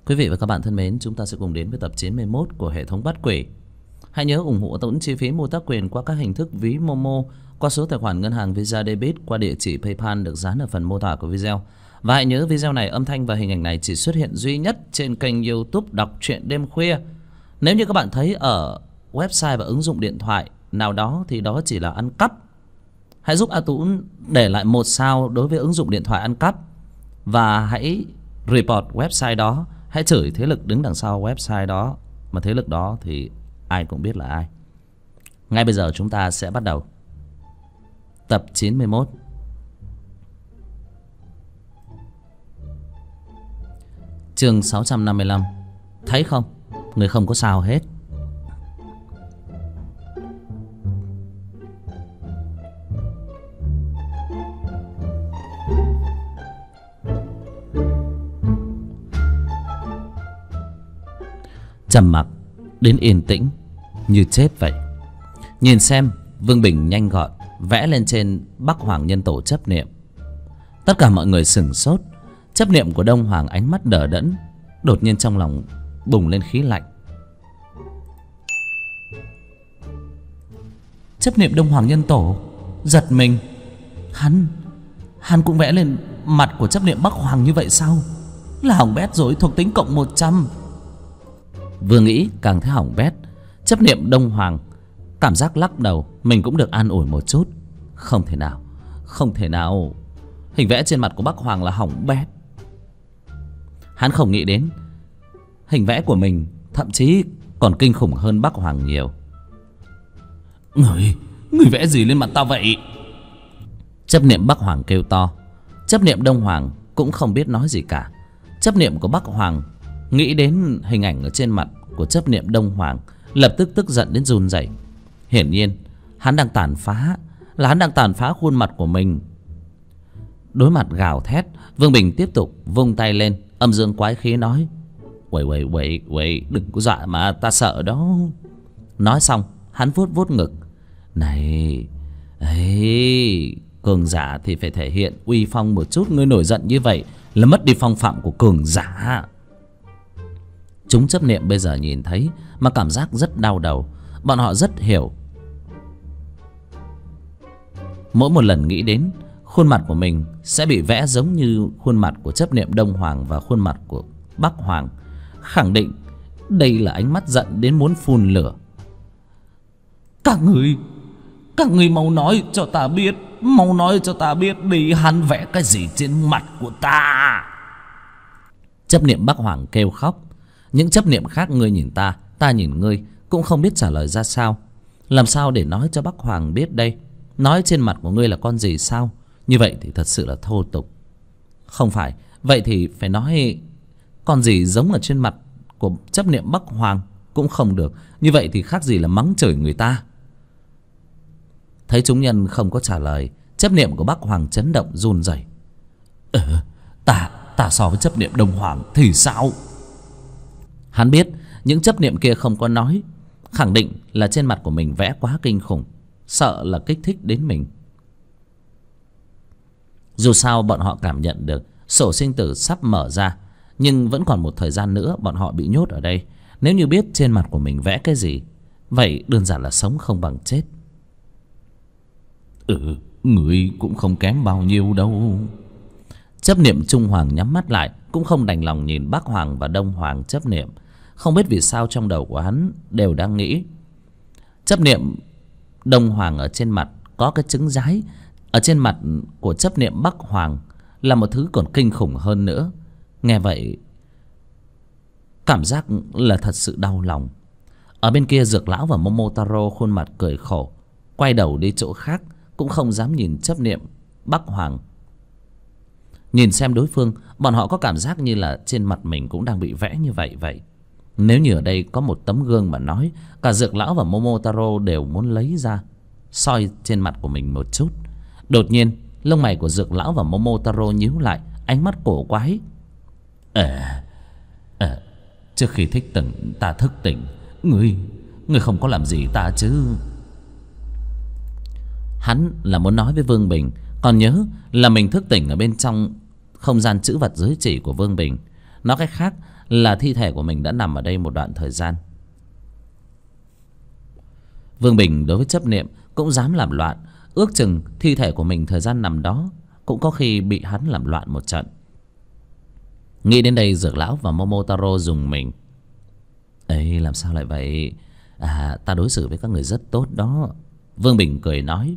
Quý vị và các bạn thân mến, chúng ta sẽ cùng đến với tập 91 của hệ thống bắt quỷ. Hãy nhớ ủng hộ tốn chi phí mua tác quyền qua các hình thức ví Momo, qua số tài khoản ngân hàng Visa Debit, qua địa chỉ PayPal được dán ở phần mô tả của video. Và hãy nhớ video này, âm thanh và hình ảnh này chỉ xuất hiện duy nhất trên kênh YouTube Đọc Truyện Đêm Khuya. Nếu như các bạn thấy ở website và ứng dụng điện thoại nào đó thì đó chỉ là ăn cắp. Hãy giúp A Tú để lại 1 sao đối với ứng dụng điện thoại ăn cắp. Và hãy report website đó. Hãy chửi thế lực đứng đằng sau website đó. Mà thế lực đó thì ai cũng biết là ai. Ngay bây giờ chúng ta sẽ bắt đầu tập 91. Chương 655. Thấy không? Người không có sao hết. Trầm mặc đến yên tĩnh như chết vậy. Nhìn xem, Vương Bình nhanh gọn vẽ lên trên Bắc Hoàng Nhân Tổ chấp niệm. Tất cả mọi người sửng sốt. Chấp niệm của Đông Hoàng ánh mắt đờ đẫn. Đột nhiên trong lòng bùng lên khí lạnh. Chấp niệm Đông Hoàng Nhân Tổ. Giật mình. Hắn cũng vẽ lên mặt của chấp niệm Bắc Hoàng như vậy sao? Là hỏng bét rồi, thuộc tính cộng 100. Vừa nghĩ càng thấy hỏng bét. Chấp niệm Đông Hoàng cảm giác lắc đầu. Mình cũng được an ủi một chút. Không thể nào, không thể nào. Hình vẽ trên mặt của Bắc Hoàng là hỏng bét. Hắn không nghĩ đến hình vẽ của mình thậm chí còn kinh khủng hơn Bắc Hoàng nhiều. Người vẽ gì lên mặt tao vậy? Chấp niệm Bắc Hoàng kêu to. Chấp niệm Đông Hoàng cũng không biết nói gì cả. Chấp niệm của Bắc Hoàng nghĩ đến hình ảnh ở trên mặt của chấp niệm Đông Hoàng, lập tức tức giận đến run rẩy. Hiển nhiên hắn đang tàn phá, là hắn đang tàn phá khuôn mặt của mình. Đối mặt gào thét, Vương Bình tiếp tục vung tay lên, âm dương quái khí nói: Quậy, đừng có dọa mà, ta sợ đó. Nói xong hắn vuốt vuốt ngực. Này ấy, cường giả thì phải thể hiện uy phong một chút. Ngươi nổi giận như vậy là mất đi phong phạm của cường giả. Chúng chấp niệm bây giờ nhìn thấy mà cảm giác rất đau đầu. Bọn họ rất hiểu. Mỗi một lần nghĩ đến khuôn mặt của mình sẽ bị vẽ giống như khuôn mặt của chấp niệm Đông Hoàng và khuôn mặt của Bắc Hoàng, khẳng định đây là ánh mắt giận đến muốn phun lửa. Các người mau nói cho ta biết, mau nói cho ta biết đi, hắn vẽ cái gì trên mặt của ta? Chấp niệm Bắc Hoàng kêu khóc. Những chấp niệm khác, ngươi nhìn ta, ta nhìn ngươi, cũng không biết trả lời ra sao. Làm sao để nói cho Bắc Hoàng biết đây? Nói trên mặt của ngươi là con gì sao? Như vậy thì thật sự là thô tục. Không phải, vậy thì phải nói con gì giống ở trên mặt của chấp niệm Bắc Hoàng cũng không được. Như vậy thì khác gì là mắng chửi người ta. Thấy chúng nhân không có trả lời, chấp niệm của Bắc Hoàng chấn động run rẩy. Ta so với chấp niệm Đông Hoàng thì sao? Hắn biết những chấp niệm kia không có nói, khẳng định là trên mặt của mình vẽ quá kinh khủng, sợ là kích thích đến mình. Dù sao bọn họ cảm nhận được sổ sinh tử sắp mở ra, nhưng vẫn còn một thời gian nữa bọn họ bị nhốt ở đây. Nếu như biết trên mặt của mình vẽ cái gì, vậy đơn giản là sống không bằng chết. Người cũng không kém bao nhiêu đâu. Chấp niệm Trung Hoàng nhắm mắt lại, cũng không đành lòng nhìn Bắc Hoàng và Đông Hoàng chấp niệm. Không biết vì sao trong đầu của hắn đều đang nghĩ chấp niệm Đông Hoàng ở trên mặt có cái trứng giái, ở trên mặt của chấp niệm Bắc Hoàng là một thứ còn kinh khủng hơn nữa. Nghe vậy cảm giác là thật sự đau lòng. Ở bên kia Dược Lão và Momotaro khuôn mặt cười khổ, quay đầu đi chỗ khác, cũng không dám nhìn chấp niệm Bắc Hoàng. Nhìn xem đối phương, bọn họ có cảm giác như là trên mặt mình cũng đang bị vẽ như vậy. Nếu như ở đây có một tấm gương mà nói, cả Dược Lão và Momotaro đều muốn lấy ra soi trên mặt của mình một chút. Đột nhiên lông mày của Dược Lão và Momotaro nhíu lại, ánh mắt cổ quái. Trước khi ta thức tỉnh, ngươi không có làm gì ta chứ? Hắn là muốn nói với Vương Bình, còn nhớ là mình thức tỉnh ở bên trong không gian trữ vật giới chỉ của Vương Bình. Nói cách khác là thi thể của mình đã nằm ở đây một đoạn thời gian. Vương Bình đối với chấp niệm cũng dám làm loạn. Ước chừng thi thể của mình thời gian nằm đó cũng có khi bị hắn làm loạn một trận. Nghĩ đến đây, Dược lão và Momotaro rùng mình. Ấy, làm sao lại vậy? À, ta đối xử với các người rất tốt đó. Vương Bình cười nói.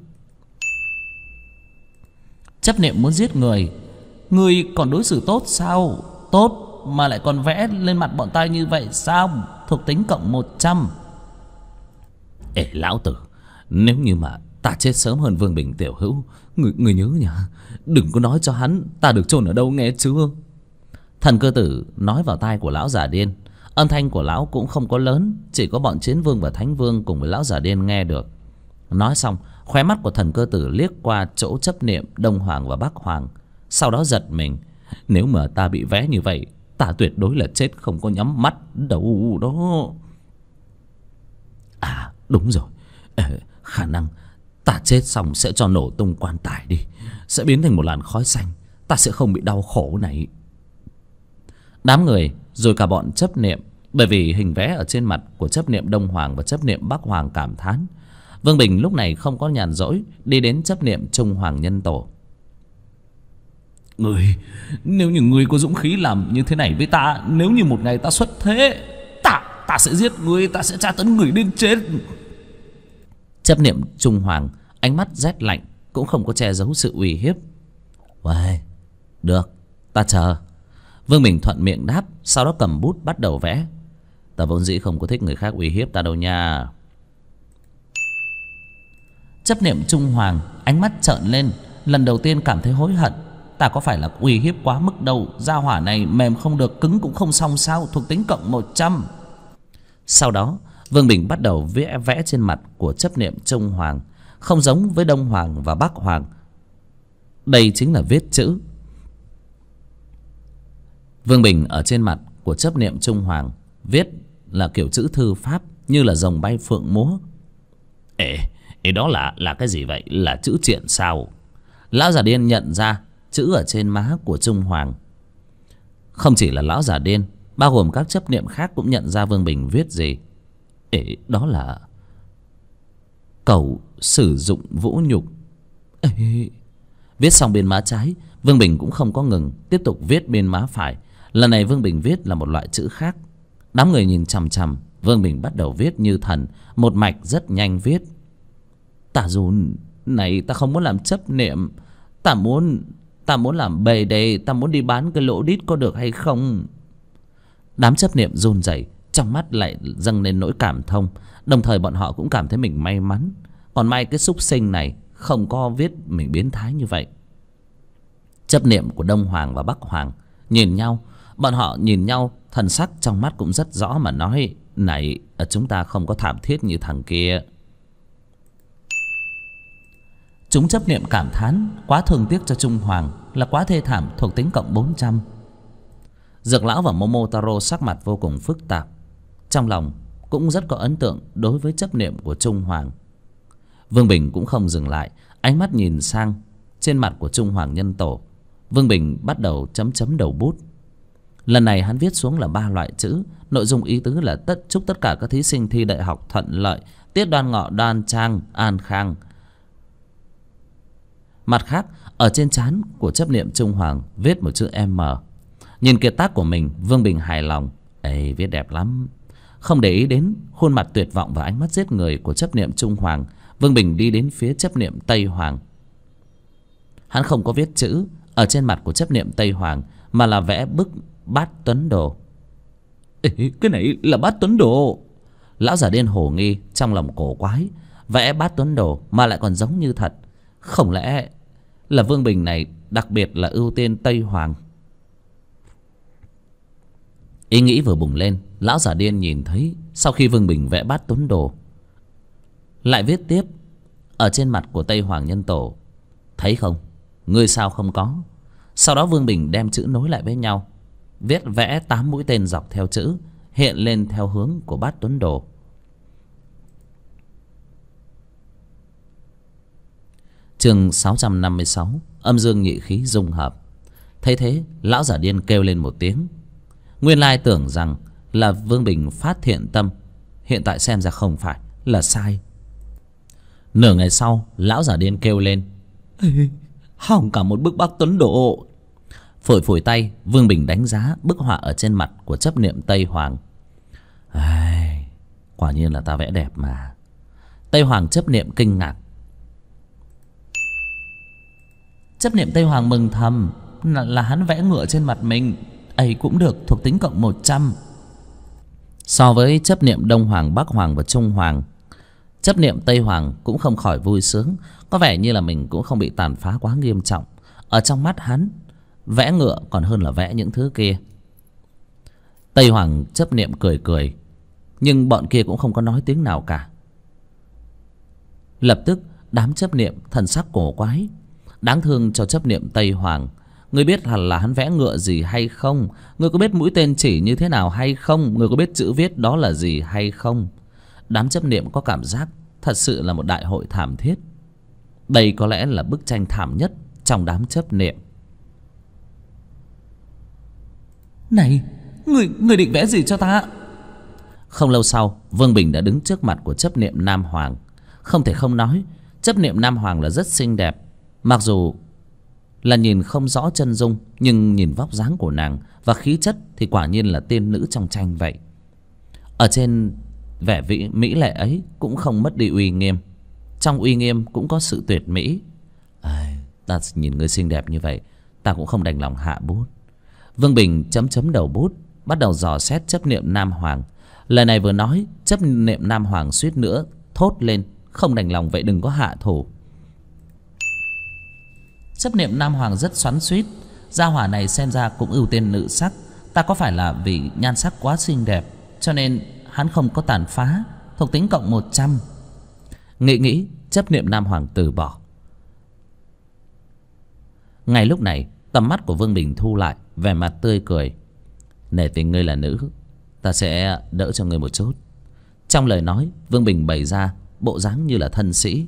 Chấp niệm muốn giết người, người còn đối xử tốt sao? Tốt mà lại còn vẽ lên mặt bọn ta như vậy sao? Thuộc tính cộng 100. Ê lão tử, nếu như mà ta chết sớm hơn Vương Bình tiểu hữu, người nhớ nhá, đừng có nói cho hắn ta được chôn ở đâu, nghe chưa? Thần cơ tử nói vào tai của lão già điên. Âm thanh của lão cũng không có lớn, chỉ có bọn chiến vương và thánh vương cùng với lão già điên nghe được. Nói xong, khóe mắt của thần cơ tử liếc qua chỗ chấp niệm Đông Hoàng và Bắc Hoàng, sau đó giật mình. Nếu mà ta bị vẽ như vậy, ta tuyệt đối là chết không có nhắm mắt đâu đó. À đúng rồi, khả năng ta chết xong sẽ cho nổ tung quan tài đi, sẽ biến thành một làn khói xanh, ta sẽ không bị đau khổ này. Đám người rồi cả bọn chấp niệm, bởi vì hình vẽ ở trên mặt của chấp niệm Đông Hoàng và chấp niệm Bắc Hoàng cảm thán. Vương Bình lúc này không có nhàn rỗi, đi đến chấp niệm Trung Hoàng Nhân Tổ. Người, nếu như người có dũng khí làm như thế này với ta, nếu như một ngày ta xuất thế, ta sẽ giết người, ta sẽ tra tấn người đến chết. Chấp niệm Trung Hoàng ánh mắt rét lạnh, cũng không có che giấu sự uy hiếp. Uầy, được, ta chờ. Vương Bình thuận miệng đáp, sau đó cầm bút bắt đầu vẽ. Ta vốn dĩ không có thích người khác uy hiếp ta đâu nha. Chấp niệm Trung Hoàng ánh mắt trợn lên, lần đầu tiên cảm thấy hối hận. Ta có phải là uy hiếp quá mức đâu, gia hỏa này mềm không được, cứng cũng không xong sao? Thuộc tính cộng 100. Sau đó Vương Bình bắt đầu vẽ trên mặt của chấp niệm Trung Hoàng. Không giống với Đông Hoàng và Bắc Hoàng, đây chính là viết chữ. Vương Bình ở trên mặt của chấp niệm Trung Hoàng viết là kiểu chữ thư pháp, như là rồng bay phượng múa. Ê, đó là cái gì vậy? Là chữ triện sao? Lão già điên nhận ra chữ ở trên má của Trung Hoàng. Không chỉ là lão già điên, bao gồm các chấp niệm khác cũng nhận ra Vương Bình viết gì. Đó là cầu sử dụng vũ nhục. Viết xong bên má trái, Vương Bình cũng không có ngừng, tiếp tục viết bên má phải. Lần này Vương Bình viết là một loại chữ khác. Đám người nhìn chằm chằm, Vương Bình bắt đầu viết như thần, một mạch rất nhanh viết. Ta dù này, ta không muốn làm chấp niệm, ta muốn làm bề đề, ta muốn đi bán cái lỗ đít, có được hay không? Đám chấp niệm run rẩy, trong mắt lại dâng lên nỗi cảm thông. Đồng thời bọn họ cũng cảm thấy mình may mắn, còn may cái súc sinh này không có viết mình biến thái như vậy. Chấp niệm của Đông Hoàng và Bắc Hoàng nhìn nhau, bọn họ nhìn nhau, thần sắc trong mắt cũng rất rõ mà nói: này, chúng ta không có thảm thiết như thằng kia. Chúng chấp niệm cảm thán, quá thương tiếc cho Trung Hoàng, là quá thê thảm, thuộc tính cộng 400. Dược lão và Momotaro sắc mặt vô cùng phức tạp, trong lòng cũng rất có ấn tượng đối với chấp niệm của Trung Hoàng. Vương Bình cũng không dừng lại, ánh mắt nhìn sang trên mặt của Trung Hoàng Nhân Tổ. Vương Bình bắt đầu chấm chấm đầu bút. Lần này hắn viết xuống là 3 loại chữ, nội dung ý tứ là chúc tất cả các thí sinh thi đại học thuận lợi, tiết đoan ngọ đoan trang, an khang. Mặt khác, ở trên trán của chấp niệm Trung Hoàng viết một chữ M. Nhìn kiệt tác của mình, Vương Bình hài lòng. Viết đẹp lắm. Không để ý đến khuôn mặt tuyệt vọng và ánh mắt giết người của chấp niệm Trung Hoàng, Vương Bình đi đến phía chấp niệm Tây Hoàng. Hắn không có viết chữ ở trên mặt của chấp niệm Tây Hoàng, mà là vẽ bức Bát Tuấn Đồ. Cái này là Bát Tuấn Đồ. Lão già điên hồ nghi, trong lòng cổ quái. Vẽ Bát Tuấn Đồ mà lại còn giống như thật. Không lẽ là Vương Bình này đặc biệt là ưu tiên Tây Hoàng? Ý nghĩ vừa bùng lên, lão già điên nhìn thấy sau khi Vương Bình vẽ Bát Tuấn Đồ, lại viết tiếp ở trên mặt của Tây Hoàng Nhân Tổ: thấy không, ngươi sao không có. Sau đó Vương Bình đem chữ nối lại với nhau, vẽ 8 mũi tên dọc theo chữ, hiện lên theo hướng của Bát Tuấn Đồ. Chương 656, âm dương nhị khí dung hợp. Thấy thế, lão giả điên kêu lên một tiếng. Nguyên lai tưởng rằng là Vương Bình phát thiện tâm, hiện tại xem ra không phải, là sai. Nửa ngày sau, lão già điên kêu lên: "Ê, hỏng cả một bức Bắc Tuấn Độ." Phủi phủi tay, Vương Bình đánh giá bức họa ở trên mặt của chấp niệm Tây Hoàng. Ai, quả nhiên là ta vẽ đẹp mà. Tây Hoàng chấp niệm kinh ngạc. Chấp niệm Tây Hoàng mừng thầm là hắn vẽ ngựa trên mặt mình, ấy cũng được thuộc tính cộng 100. So với chấp niệm Đông Hoàng, Bắc Hoàng và Trung Hoàng, chấp niệm Tây Hoàng cũng không khỏi vui sướng. Có vẻ như là mình cũng không bị tàn phá quá nghiêm trọng. Ở trong mắt hắn, vẽ ngựa còn hơn là vẽ những thứ kia. Tây Hoàng chấp niệm cười cười, nhưng bọn kia cũng không có nói tiếng nào cả. Lập tức đám chấp niệm thần sắc cổ quái. Đáng thương cho chấp niệm Tây Hoàng. Ngươi biết là hắn vẽ ngựa gì hay không? Ngươi có biết mũi tên chỉ như thế nào hay không? Ngươi có biết chữ viết đó là gì hay không? Đám chấp niệm có cảm giác thật sự là một đại hội thảm thiết. Đây có lẽ là bức tranh thảm nhất trong đám chấp niệm. Này, người định vẽ gì cho ta? Không lâu sau, Vương Bình đã đứng trước mặt của chấp niệm Nam Hoàng. Không thể không nói, chấp niệm Nam Hoàng là rất xinh đẹp. Mặc dù là nhìn không rõ chân dung, nhưng nhìn vóc dáng của nàng và khí chất thì quả nhiên là tiên nữ trong tranh vậy. Ở trên vẻ mỹ lệ ấy cũng không mất đi uy nghiêm. Trong uy nghiêm cũng có sự tuyệt mỹ. Ta nhìn người xinh đẹp như vậy, ta cũng không đành lòng hạ bút. Vương Bình chấm chấm đầu bút, bắt đầu dò xét chấp niệm Nam Hoàng. Lời này vừa nói, chấp niệm Nam Hoàng suýt nữa thốt lên: "Không đành lòng vậy đừng có hạ thủ." Chấp niệm Nam Hoàng rất xoắn xuýt. Gia hỏa này xem ra cũng ưu tiên nữ sắc. Ta có phải là vì nhan sắc quá xinh đẹp cho nên hắn không có tàn phá, thuộc tính cộng 100. Nghĩ chấp niệm Nam Hoàng từ bỏ. Ngay lúc này, tầm mắt của Vương Bình thu lại, vẻ mặt tươi cười: "Nể tình ngươi là nữ, ta sẽ đỡ cho ngươi một chút." Trong lời nói, Vương Bình bày ra bộ dáng như là thân sĩ.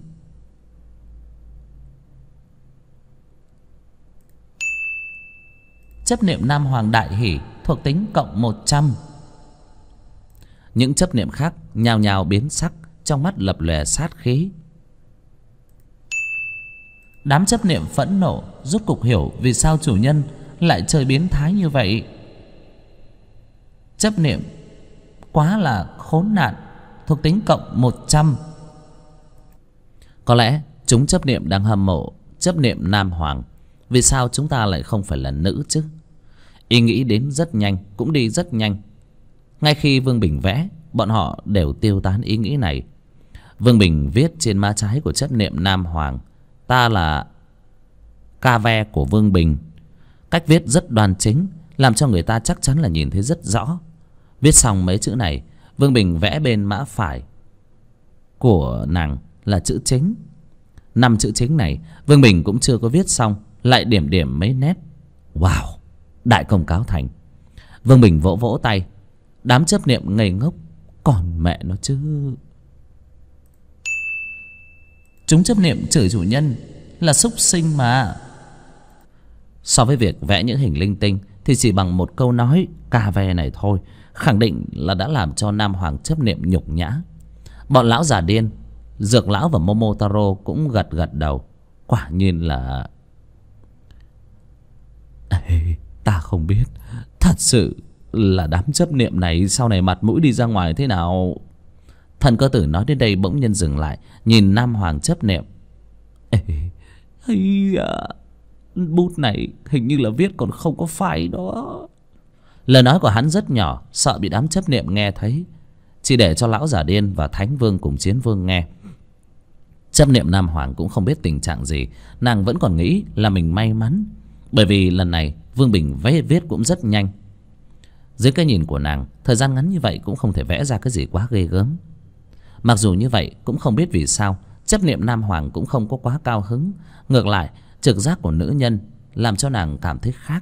Chấp niệm Nam Hoàng đại hỉ, thuộc tính cộng 100. Những chấp niệm khác nhào nhào biến sắc, trong mắt lập lòe sát khí. Đám chấp niệm phẫn nộ, rốt cục hiểu vì sao chủ nhân lại chơi biến thái như vậy. Chấp niệm quá là khốn nạn, thuộc tính cộng 100. Có lẽ chúng chấp niệm đang hâm mộ chấp niệm Nam Hoàng. Vì sao chúng ta lại không phải là nữ chứ? Ý nghĩ đến rất nhanh, cũng đi rất nhanh. Ngay khi Vương Bình vẽ, bọn họ đều tiêu tán ý nghĩ này. Vương Bình viết trên má trái của chấp niệm Nam Hoàng: "Ta là ca ve của Vương Bình." Cách viết rất đoan chính, làm cho người ta chắc chắn là nhìn thấy rất rõ. Viết xong mấy chữ này, Vương Bình vẽ bên má phải của nàng là chữ chính. 5 chữ chính này Vương Bình cũng chưa có viết xong, lại điểm điểm mấy nét. Wow, đại công cáo thành. Vương Bình vỗ vỗ tay. Đám chấp niệm ngây ngốc. Còn mẹ nó chứ. Chúng chấp niệm chửi chủ nhân là súc sinh mà. So với việc vẽ những hình linh tinh thì chỉ bằng một câu nói cà ve này thôi, khẳng định là đã làm cho Nam Hoàng chấp niệm nhục nhã. Bọn lão già điên, Dược lão và Momotaro cũng gật gật đầu. Quả nhiên là... ta không biết, thật sự là đám chấp niệm này sau này mặt mũi đi ra ngoài thế nào. Thần cơ tử nói đến đây bỗng nhiên dừng lại, nhìn Nam Hoàng chấp niệm. Bút này hình như là viết còn không có phải đó. Lời nói của hắn rất nhỏ, sợ bị đám chấp niệm nghe thấy, chỉ để cho lão giả điên và Thánh Vương cùng Chiến Vương nghe. Chấp niệm Nam Hoàng cũng không biết tình trạng gì. Nàng vẫn còn nghĩ là mình may mắn, bởi vì lần này Vương Bình viết cũng rất nhanh. Dưới cái nhìn của nàng, thời gian ngắn như vậy cũng không thể vẽ ra cái gì quá ghê gớm. Mặc dù như vậy cũng không biết vì sao chấp niệm Nam Hoàng cũng không có quá cao hứng. Ngược lại, trực giác của nữ nhân làm cho nàng cảm thấy khác.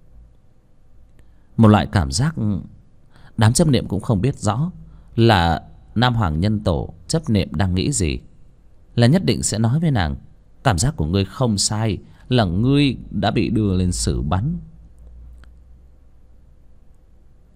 Một loại cảm giác đám chấp niệm cũng không biết rõ là Nam Hoàng nhân tổ chấp niệm đang nghĩ gì, là nhất định sẽ nói với nàng: cảm giác của ngươi không sai, là ngươi đã bị đưa lên xử bắn.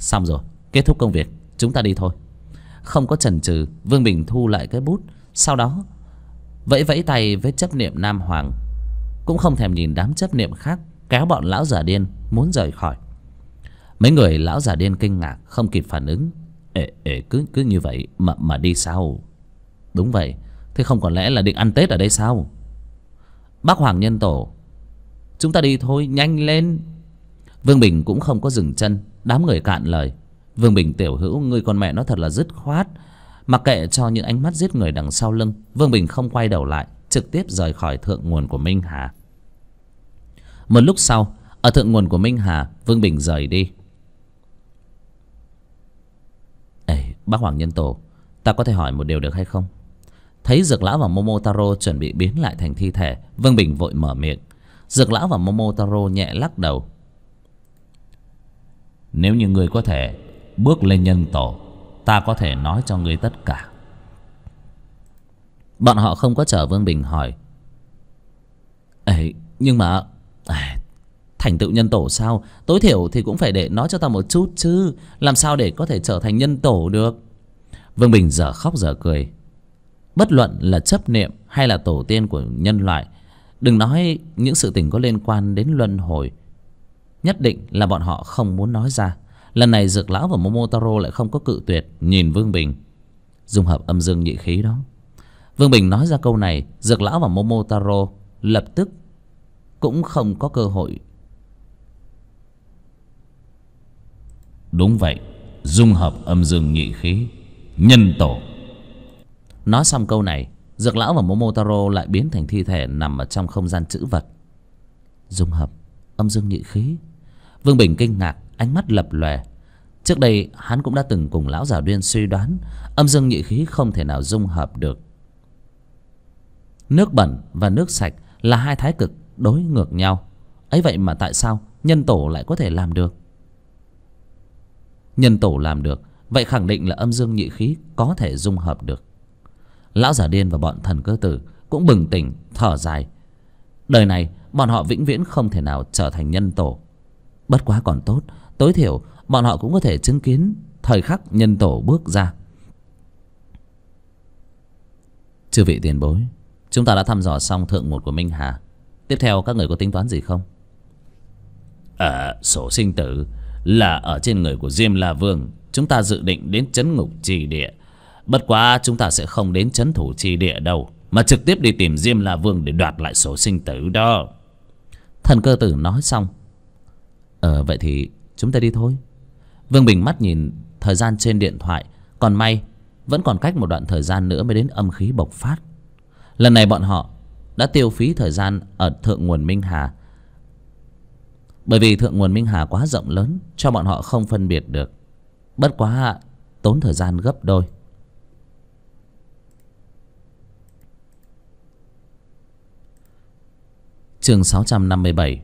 Xong rồi, kết thúc công việc, chúng ta đi thôi. Không có chần chừ, Vương Bình thu lại cái bút, sau đó vẫy vẫy tay với chấp niệm Nam Hoàng, cũng không thèm nhìn đám chấp niệm khác, kéo bọn lão già điên muốn rời khỏi. Mấy người lão già điên kinh ngạc không kịp phản ứng. Cứ như vậy mà đi sao? Đúng vậy, thế không còn lẽ là định ăn Tết ở đây sao? Bác Hoàng Nhân Tổ, chúng ta đi thôi, nhanh lên. Vương Bình cũng không có dừng chân. Đám người cạn lời. Vương Bình tiểu hữu, ngươi con mẹ nó thật là dứt khoát. Mặc kệ cho những ánh mắt giết người đằng sau lưng, Vương Bình không quay đầu lại, trực tiếp rời khỏi thượng nguồn của Minh Hà. Một lúc sau, ở thượng nguồn của Minh Hà, Vương Bình rời đi. Bác Hoàng Nhân Tổ, ta có thể hỏi một điều được hay không? Thấy Dược Lão và Momotaro chuẩn bị biến lại thành thi thể, Vương Bình vội mở miệng. Dược Lão và Momotaro nhẹ lắc đầu. Nếu như ngươi có thể bước lên nhân tổ, ta có thể nói cho ngươi tất cả. Bọn họ không có chờ Vương Bình hỏi. Nhưng mà thành tựu nhân tổ sao? Tối thiểu thì cũng phải để nói cho ta một chút chứ. Làm sao để có thể trở thành nhân tổ được? Vương Bình dở khóc dở cười. Bất luận là chấp niệm hay là tổ tiên của nhân loại, đừng nói những sự tình có liên quan đến luân hồi, nhất định là bọn họ không muốn nói ra. Lần này Dược Lão và Momotaro lại không có cự tuyệt, nhìn Vương Bình. Dung hợp âm dương nhị khí đó. Vương Bình nói ra câu này, Dược Lão và Momotaro lập tức cũng không có cơ hội. Đúng vậy, dung hợp âm dương nhị khí, nhân tổ. Nói xong câu này, Dược Lão và Momotaro lại biến thành thi thể nằm ở trong không gian trữ vật. Dung hợp âm dương nhị khí. Vương Bình kinh ngạc, ánh mắt lập lòe. Trước đây hắn cũng đã từng cùng lão già điên suy đoán âm dương nhị khí không thể nào dung hợp được. Nước bẩn và nước sạch là hai thái cực đối ngược nhau. Ấy vậy mà tại sao nhân tổ lại có thể làm được? Nhân tổ làm được, vậy khẳng định là âm dương nhị khí có thể dung hợp được. Lão già điên và bọn thần cơ tử cũng bừng tỉnh thở dài. Đời này bọn họ vĩnh viễn không thể nào trở thành nhân tổ. Bất quá còn tốt, tối thiểu bọn họ cũng có thể chứng kiến thời khắc nhân tổ bước ra. Chư vị tiền bối, chúng ta đã thăm dò xong thượng nguồn của Minh Hà. Tiếp theo các người có tính toán gì không? Sổ sinh tử là ở trên người của Diêm La Vương. Chúng ta dự định đến trấn ngục trì địa. Bất quá chúng ta sẽ không đến trấn thủ trì địa đâu, mà trực tiếp đi tìm Diêm La Vương để đoạt lại sổ sinh tử đó. Thần cơ tử nói xong. Vậy thì chúng ta đi thôi. Vương Bình mắt nhìn thời gian trên điện thoại. Còn may vẫn còn cách một đoạn thời gian nữa mới đến âm khí bộc phát. Lần này bọn họ đã tiêu phí thời gian ở thượng nguồn Minh Hà, bởi vì thượng nguồn Minh Hà quá rộng lớn cho bọn họ không phân biệt được. Bất quá tốn thời gian gấp đôi. Chương 657.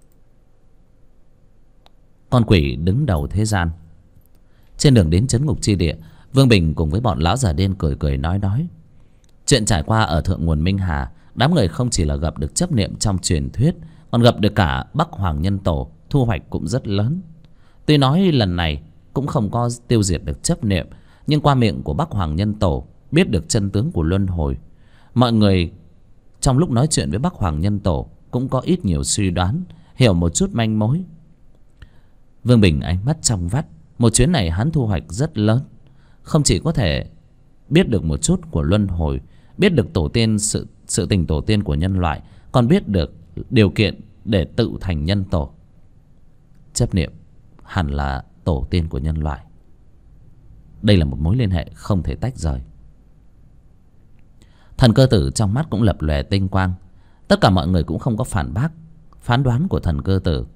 Con quỷ đứng đầu thế gian. Trên đường đến trấn ngục chi địa, Vương Bình cùng với bọn lão già điên cười cười nói. Chuyện trải qua ở thượng nguồn Minh Hà, đám người không chỉ là gặp được chấp niệm trong truyền thuyết, còn gặp được cả Bắc Hoàng Nhân Tổ, thu hoạch cũng rất lớn. Tuy nói lần này cũng không có tiêu diệt được chấp niệm, nhưng qua miệng của Bắc Hoàng Nhân Tổ biết được chân tướng của luân hồi. Mọi người trong lúc nói chuyện với Bắc Hoàng Nhân Tổ cũng có ít nhiều suy đoán, hiểu một chút manh mối. Vương Bình ánh mắt trong vắt. Một chuyến này hắn thu hoạch rất lớn. Không chỉ có thể biết được một chút của luân hồi, biết được tổ tiên, sự tình tổ tiên của nhân loại, còn biết được điều kiện để tự thành nhân tổ. Chấp niệm hẳn là tổ tiên của nhân loại. Đây là một mối liên hệ không thể tách rời. Thần cơ tử trong mắt cũng lập lòe tinh quang. Tất cả mọi người cũng không có phản bác phán đoán của thần cơ tử.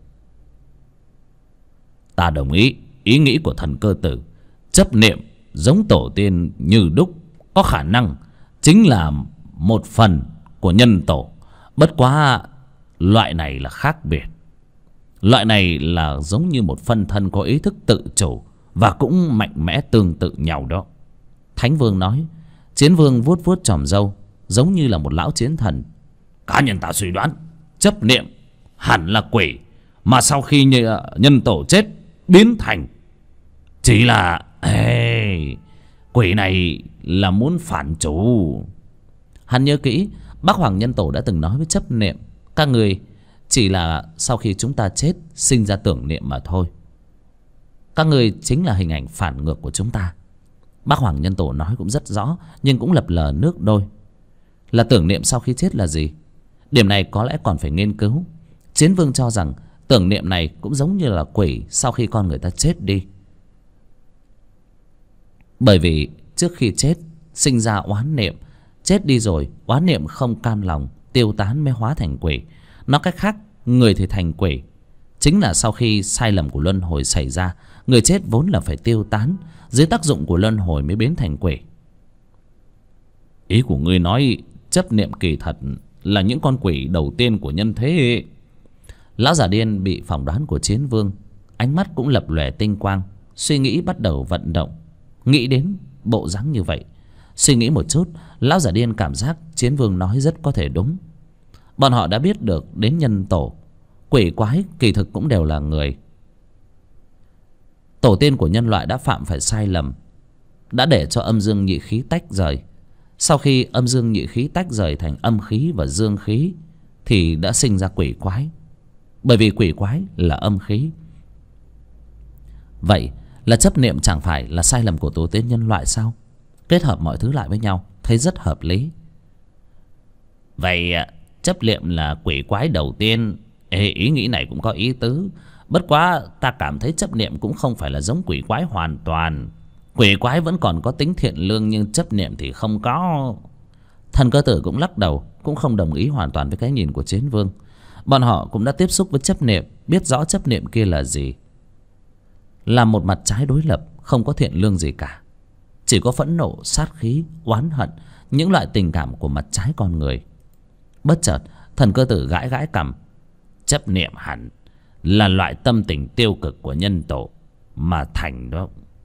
Ta đồng ý ý nghĩ của thần cơ tử. Chấp niệm giống tổ tiên như đúc, có khả năng chính là một phần của nhân tổ. Bất quá loại này là khác biệt. Loại này là giống như một phân thân có ý thức tự chủ và cũng mạnh mẽ tương tự nhau đó. Thánh Vương nói. Chiến Vương vuốt vuốt chòm râu, giống như là một lão chiến thần. Cá nhân ta suy đoán chấp niệm hẳn là quỷ, mà sau khi nhân tổ chết biến thành Chỉ là quỷ này là muốn phản chủ. Hắn nhớ kỹ Bác Hoàng Nhân Tổ đã từng nói với chấp niệm, các người chỉ là sau khi chúng ta chết sinh ra tưởng niệm mà thôi. Các người chính là hình ảnh phản ngược của chúng ta. Bác Hoàng Nhân Tổ nói cũng rất rõ, nhưng cũng lập lờ nước đôi. Là tưởng niệm sau khi chết là gì? Điểm này có lẽ còn phải nghiên cứu. Chiến Vương cho rằng tưởng niệm này cũng giống như là quỷ sau khi con người ta chết đi. Bởi vì trước khi chết sinh ra oán niệm, chết đi rồi oán niệm không cam lòng tiêu tán mới hóa thành quỷ. Nói cách khác, người thì thành quỷ chính là sau khi sai lầm của luân hồi xảy ra. Người chết vốn là phải tiêu tán, dưới tác dụng của luân hồi mới biến thành quỷ. Ý của ngươi nói chấp niệm kỳ thật là những con quỷ đầu tiên của nhân thế. Lão già điên bị phỏng đoán của Chiến Vương, ánh mắt cũng lập lòe tinh quang. Suy nghĩ bắt đầu vận động, nghĩ đến bộ dáng như vậy. Suy nghĩ một chút, lão già điên cảm giác Chiến Vương nói rất có thể đúng. Bọn họ đã biết được đến nhân tổ, quỷ quái kỳ thực cũng đều là người. Tổ tiên của nhân loại đã phạm phải sai lầm, đã để cho âm dương nhị khí tách rời. Sau khi âm dương nhị khí tách rời thành âm khí và dương khí thì đã sinh ra quỷ quái. Bởi vì quỷ quái là âm khí. Vậy là chấp niệm chẳng phải là sai lầm của tổ tiên nhân loại sao? Kết hợp mọi thứ lại với nhau thấy rất hợp lý. Vậy chấp niệm là quỷ quái đầu tiên. Ý nghĩ này cũng có ý tứ. Bất quá ta cảm thấy chấp niệm cũng không phải là giống quỷ quái hoàn toàn. Quỷ quái vẫn còn có tính thiện lương, nhưng chấp niệm thì không có. Thần Cơ Tử cũng lắc đầu, cũng không đồng ý hoàn toàn với cái nhìn của Chiến Vương. Bọn họ cũng đã tiếp xúc với chấp niệm, biết rõ chấp niệm kia là gì. Là một mặt trái đối lập, không có thiện lương gì cả. Chỉ có phẫn nộ, sát khí, oán hận, những loại tình cảm của mặt trái con người. Bất chợt Thần Cơ Tử gãi gãi cằm. Chấp niệm hẳn là loại tâm tình tiêu cực của nhân tổ mà thành đó.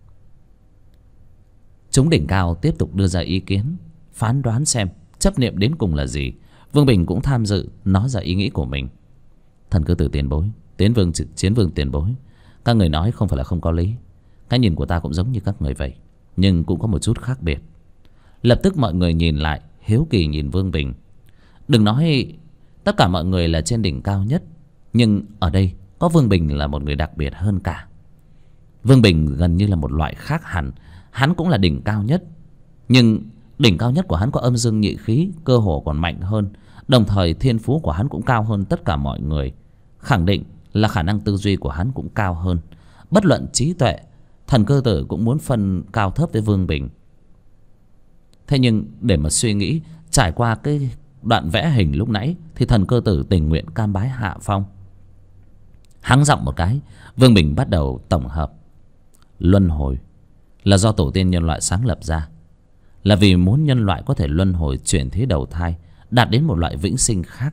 Chúng đỉnh cao tiếp tục đưa ra ý kiến, phán đoán xem chấp niệm đến cùng là gì. Vương Bình cũng tham dự, nói ra ý nghĩ của mình. Thần Cơ Tử tiền bối, Chiến Vương tiền bối, các người nói không phải là không có lý. Cái nhìn của ta cũng giống như các người vậy, nhưng cũng có một chút khác biệt. Lập tức mọi người nhìn lại, hiếu kỳ nhìn Vương Bình. Đừng nói tất cả mọi người là trên đỉnh cao nhất, nhưng ở đây có Vương Bình là một người đặc biệt hơn cả. Vương Bình gần như là một loại khác hẳn. Hắn cũng là đỉnh cao nhất, nhưng đỉnh cao nhất của hắn có âm dương nhị khí, cơ hồ còn mạnh hơn. Đồng thời thiên phú của hắn cũng cao hơn tất cả mọi người. Khẳng định là khả năng tư duy của hắn cũng cao hơn. Bất luận trí tuệ, Thần Cơ Tử cũng muốn phân cao thấp với Vương Bình. Thế nhưng để mà suy nghĩ, trải qua cái đoạn vẽ hình lúc nãy, thì Thần Cơ Tử tình nguyện cam bái hạ phong. Hắng giọng một cái, Vương Bình bắt đầu tổng hợp. Luân hồi là do tổ tiên nhân loại sáng lập ra, là vì muốn nhân loại có thể luân hồi chuyển thế đầu thai, đạt đến một loại vĩnh sinh khác,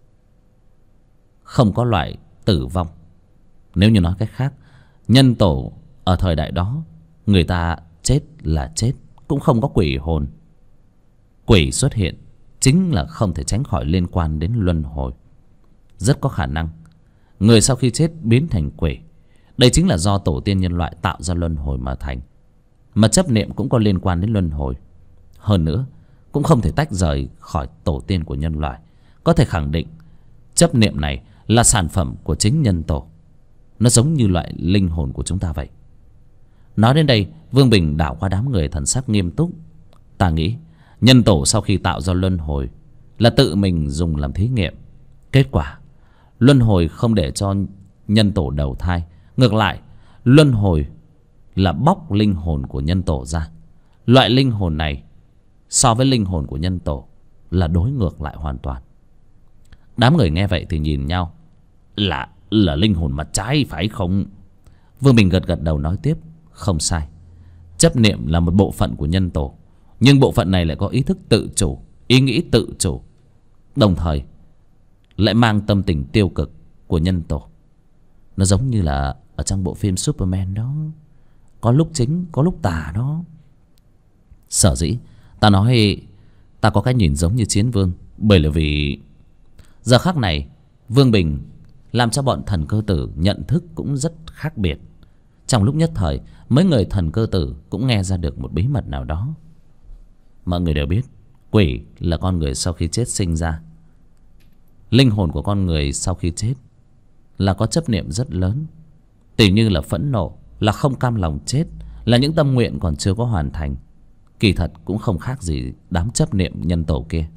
không có loại tử vong. Nếu như nói cách khác, nhân tổ ở thời đại đó, người ta chết là chết, cũng không có quỷ hồn. Quỷ xuất hiện chính là không thể tránh khỏi liên quan đến luân hồi. Rất có khả năng người sau khi chết biến thành quỷ. Đây chính là do tổ tiên nhân loại tạo ra luân hồi mà thành. Mà chấp niệm cũng có liên quan đến luân hồi. Hơn nữa, cũng không thể tách rời khỏi tổ tiên của nhân loại. Có thể khẳng định chấp niệm này là sản phẩm của chính nhân tổ. Nó giống như loại linh hồn của chúng ta vậy. Nói đến đây, Vương Bình đảo qua đám người thần sắc nghiêm túc. Ta nghĩ nhân tổ sau khi tạo ra luân hồi là tự mình dùng làm thí nghiệm. Kết quả luân hồi không để cho nhân tổ đầu thai. Ngược lại, luân hồi là bóc linh hồn của nhân tổ ra. Loại linh hồn này so với linh hồn của nhân tổ là đối ngược lại hoàn toàn. Đám người nghe vậy thì nhìn nhau. Là linh hồn mặt trái phải không? Vương Bình gật gật đầu nói tiếp. Không sai. Chấp niệm là một bộ phận của nhân tổ, nhưng bộ phận này lại có ý thức tự chủ, ý nghĩ tự chủ, đồng thời lại mang tâm tình tiêu cực của nhân tổ. Nó giống như là ở trong bộ phim Superman đó, có lúc chính có lúc tà đó. Sở dĩ ta nói ta có cái nhìn giống như Chiến Vương, bởi là vì giờ khắc này Vương Bình làm cho bọn Thần Cơ Tử nhận thức cũng rất khác biệt. Trong lúc nhất thời, mấy người Thần Cơ Tử cũng nghe ra được một bí mật nào đó. Mọi người đều biết quỷ là con người sau khi chết sinh ra. Linh hồn của con người sau khi chết là có chấp niệm rất lớn, tỉ như là phẫn nộ, là không cam lòng chết, là những tâm nguyện còn chưa có hoàn thành. Kỳ thật cũng không khác gì đám chấp niệm nhân tổ kia.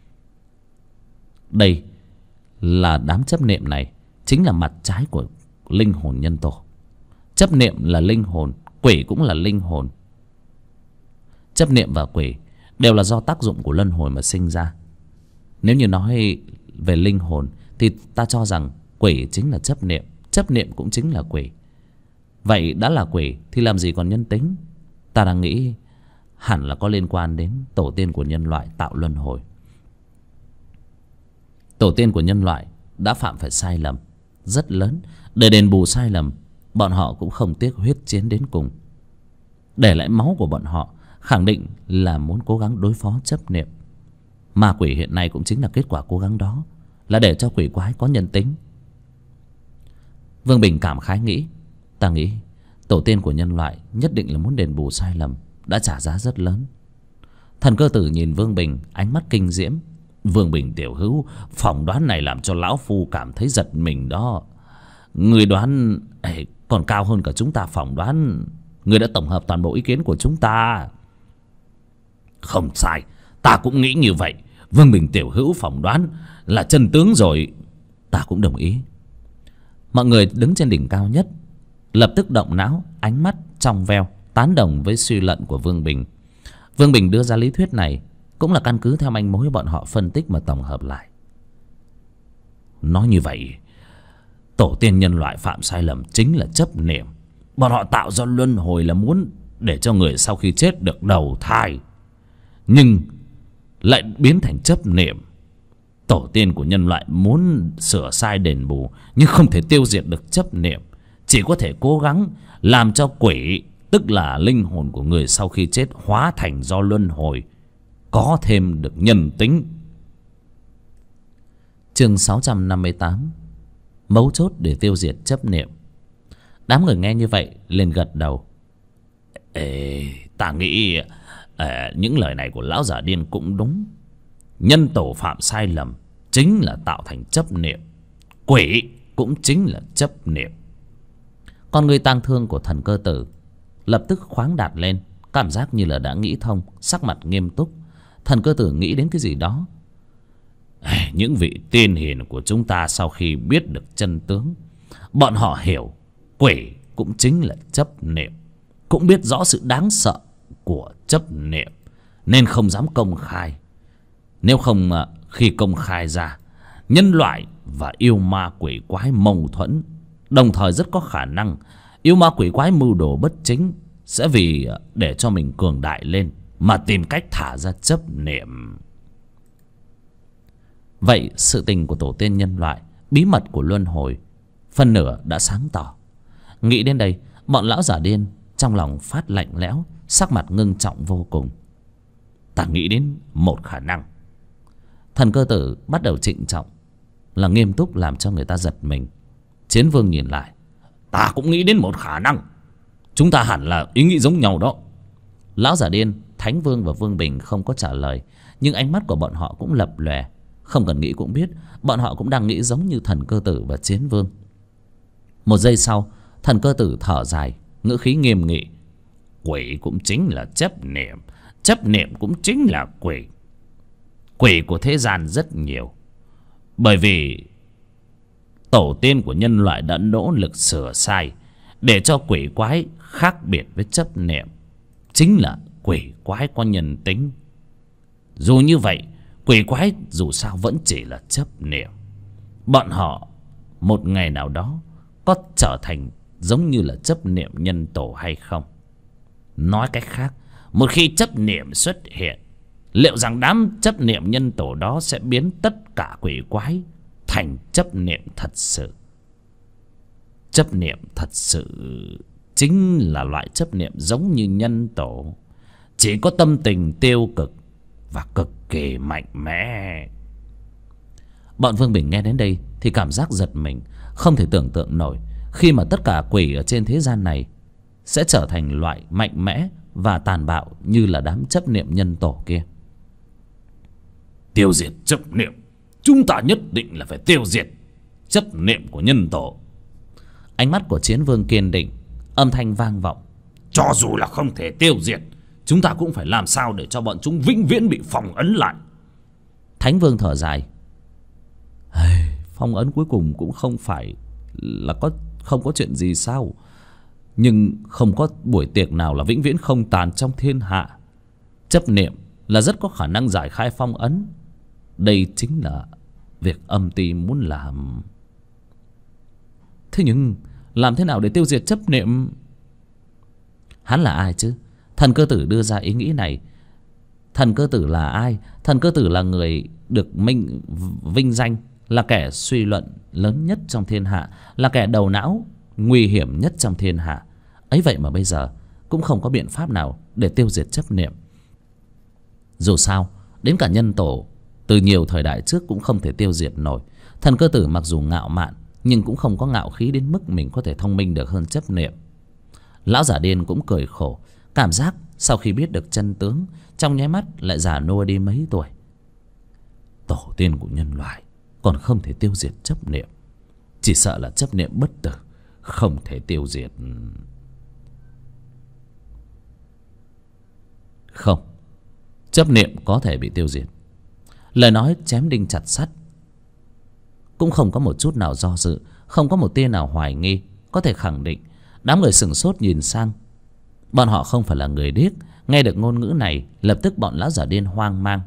Đây là đám chấp niệm này chính là mặt trái của linh hồn nhân tổ. Chấp niệm là linh hồn, quỷ cũng là linh hồn. Chấp niệm và quỷ đều là do tác dụng của luân hồi mà sinh ra. Nếu như nói về linh hồn thì ta cho rằng quỷ chính là chấp niệm, chấp niệm cũng chính là quỷ. Vậy đã là quỷ thì làm gì còn nhân tính? Ta đang nghĩ hẳn là có liên quan đến tổ tiên của nhân loại tạo luân hồi. Tổ tiên của nhân loại đã phạm phải sai lầm rất lớn. Để đền bù sai lầm, bọn họ cũng không tiếc huyết chiến đến cùng. Để lại máu của bọn họ khẳng định là muốn cố gắng đối phó chấp niệm. Ma quỷ hiện nay cũng chính là kết quả cố gắng đó, là để cho quỷ quái có nhân tính. Vương Bình cảm khái nghĩ, ta nghĩ tổ tiên của nhân loại nhất định là muốn đền bù sai lầm, đã trả giá rất lớn. Thần Cơ Tử nhìn Vương Bình, ánh mắt kinh diễm. Vương Bình tiểu hữu, phỏng đoán này làm cho lão phu cảm thấy giật mình đó. Người đoán còn cao hơn cả chúng ta phỏng đoán. Người đã tổng hợp toàn bộ ý kiến của chúng ta. Không sai, ta cũng nghĩ như vậy. Vương Bình tiểu hữu phỏng đoán là chân tướng rồi. Ta cũng đồng ý. Mọi người đứng trên đỉnh cao nhất lập tức động não, ánh mắt trong veo, tán đồng với suy luận của Vương Bình. Vương Bình đưa ra lý thuyết này cũng là căn cứ theo manh mối bọn họ phân tích mà tổng hợp lại. Nói như vậy, tổ tiên nhân loại phạm sai lầm chính là chấp niệm. Bọn họ tạo ra luân hồi là muốn để cho người sau khi chết được đầu thai, nhưng lại biến thành chấp niệm. Tổ tiên của nhân loại muốn sửa sai đền bù, nhưng không thể tiêu diệt được chấp niệm, chỉ có thể cố gắng làm cho quỷ, tức là linh hồn của người sau khi chết hóa thành do luân hồi, có thêm được nhân tính. Chương 658, mấu chốt để tiêu diệt chấp niệm. Đám người nghe như vậy liền gật đầu. Ta nghĩ những lời này của lão già điên cũng đúng. Nhân tổ phạm sai lầm chính là tạo thành chấp niệm, quỷ cũng chính là chấp niệm. Con người tang thương của Thần Cơ Tử lập tức khoáng đạt lên, cảm giác như là đã nghĩ thông, sắc mặt nghiêm túc. Thần Cơ Tử nghĩ đến cái gì đó. Những vị tiên hiền của chúng ta sau khi biết được chân tướng, bọn họ hiểu quỷ cũng chính là chấp niệm, cũng biết rõ sự đáng sợ của chấp niệm, nên không dám công khai. Nếu không, khi công khai ra, nhân loại và yêu ma quỷ quái mâu thuẫn, đồng thời rất có khả năng yêu ma quỷ quái mưu đồ bất chính sẽ vì để cho mình cường đại lên mà tìm cách thả ra chấp niệm. Vậy sự tình của tổ tiên nhân loại, bí mật của luân hồi, phần nửa đã sáng tỏ. Nghĩ đến đây, bọn lão giả điên trong lòng phát lạnh lẽo, sắc mặt ngưng trọng vô cùng. Ta nghĩ đến một khả năng. Thần Cơ Tử bắt đầu trịnh trọng, là nghiêm túc, làm cho người ta giật mình. Chiến Vương nhìn lại, ta cũng nghĩ đến một khả năng. Chúng ta hẳn là ý nghĩ giống nhau đó. Lão giả điên, Thánh Vương và Vương Bình không có trả lời, nhưng ánh mắt của bọn họ cũng lập lòe. Không cần nghĩ cũng biết bọn họ cũng đang nghĩ giống như Thần Cơ Tử và Chiến Vương. Một giây sau, Thần Cơ Tử thở dài, ngữ khí nghiêm nghị. Quỷ cũng chính là chấp niệm, chấp niệm cũng chính là quỷ. Quỷ của thế gian rất nhiều, bởi vì tổ tiên của nhân loại đã nỗ lực sửa sai để cho quỷ quái khác biệt với chấp niệm, chính là quỷ quái có nhân tính. Dù như vậy, quỷ quái dù sao vẫn chỉ là chấp niệm. Bọn họ một ngày nào đó có trở thành giống như là chấp niệm nhân tổ hay không? Nói cách khác, một khi chấp niệm xuất hiện, liệu rằng đám chấp niệm nhân tổ đó sẽ biến tất cả quỷ quái thành chấp niệm thật sự? Chấp niệm thật sự chính là loại chấp niệm giống như nhân tổ, chỉ có tâm tình tiêu cực và cực kỳ mạnh mẽ. Bọn Vương Bình nghe đến đây thì cảm giác giật mình, không thể tưởng tượng nổi khi mà tất cả quỷ ở trên thế gian này sẽ trở thành loại mạnh mẽ và tàn bạo như là đám chấp niệm nhân tổ kia. Tiêu diệt chấp niệm, chúng ta nhất định là phải tiêu diệt chấp niệm của nhân tổ. Ánh mắt của Chiến Vương kiên định, âm thanh vang vọng. Cho dù là không thể tiêu diệt, chúng ta cũng phải làm sao để cho bọn chúng vĩnh viễn bị phong ấn lại. Thánh Vương thở dài. Phong ấn cuối cùng cũng không phải là không có chuyện gì sao? Nhưng không có buổi tiệc nào là vĩnh viễn không tàn trong thiên hạ. Chấp niệm là rất có khả năng giải khai phong ấn. Đây chính là việc âm ty muốn làm. Thế nhưng làm thế nào để tiêu diệt chấp niệm? Hắn là ai chứ? Thần Cơ Tử đưa ra ý nghĩ này. Thần Cơ Tử là ai? Thần Cơ Tử là người được vinh danh là kẻ suy luận lớn nhất trong thiên hạ, là kẻ đầu não nguy hiểm nhất trong thiên hạ. Ấy vậy mà bây giờ cũng không có biện pháp nào để tiêu diệt chấp niệm. Dù sao đến cả nhân tổ từ nhiều thời đại trước cũng không thể tiêu diệt nổi. Thần Cơ Tử mặc dù ngạo mạn nhưng cũng không có ngạo khí đến mức mình có thể thông minh được hơn chấp niệm. Lão giả điên cũng cười khổ, cảm giác sau khi biết được chân tướng trong nháy mắt lại già nua đi mấy tuổi. Tổ tiên của nhân loại còn không thể tiêu diệt chấp niệm, chỉ sợ là chấp niệm bất tử, không thể tiêu diệt. Không, chấp niệm có thể bị tiêu diệt. Lời nói chém đinh chặt sắt, cũng không có một chút nào do dự, không có một tia nào hoài nghi, có thể khẳng định. Đám người sửng sốt nhìn sang. Bọn họ không phải là người điếc, nghe được ngôn ngữ này lập tức bọn lão giả điên hoang mang.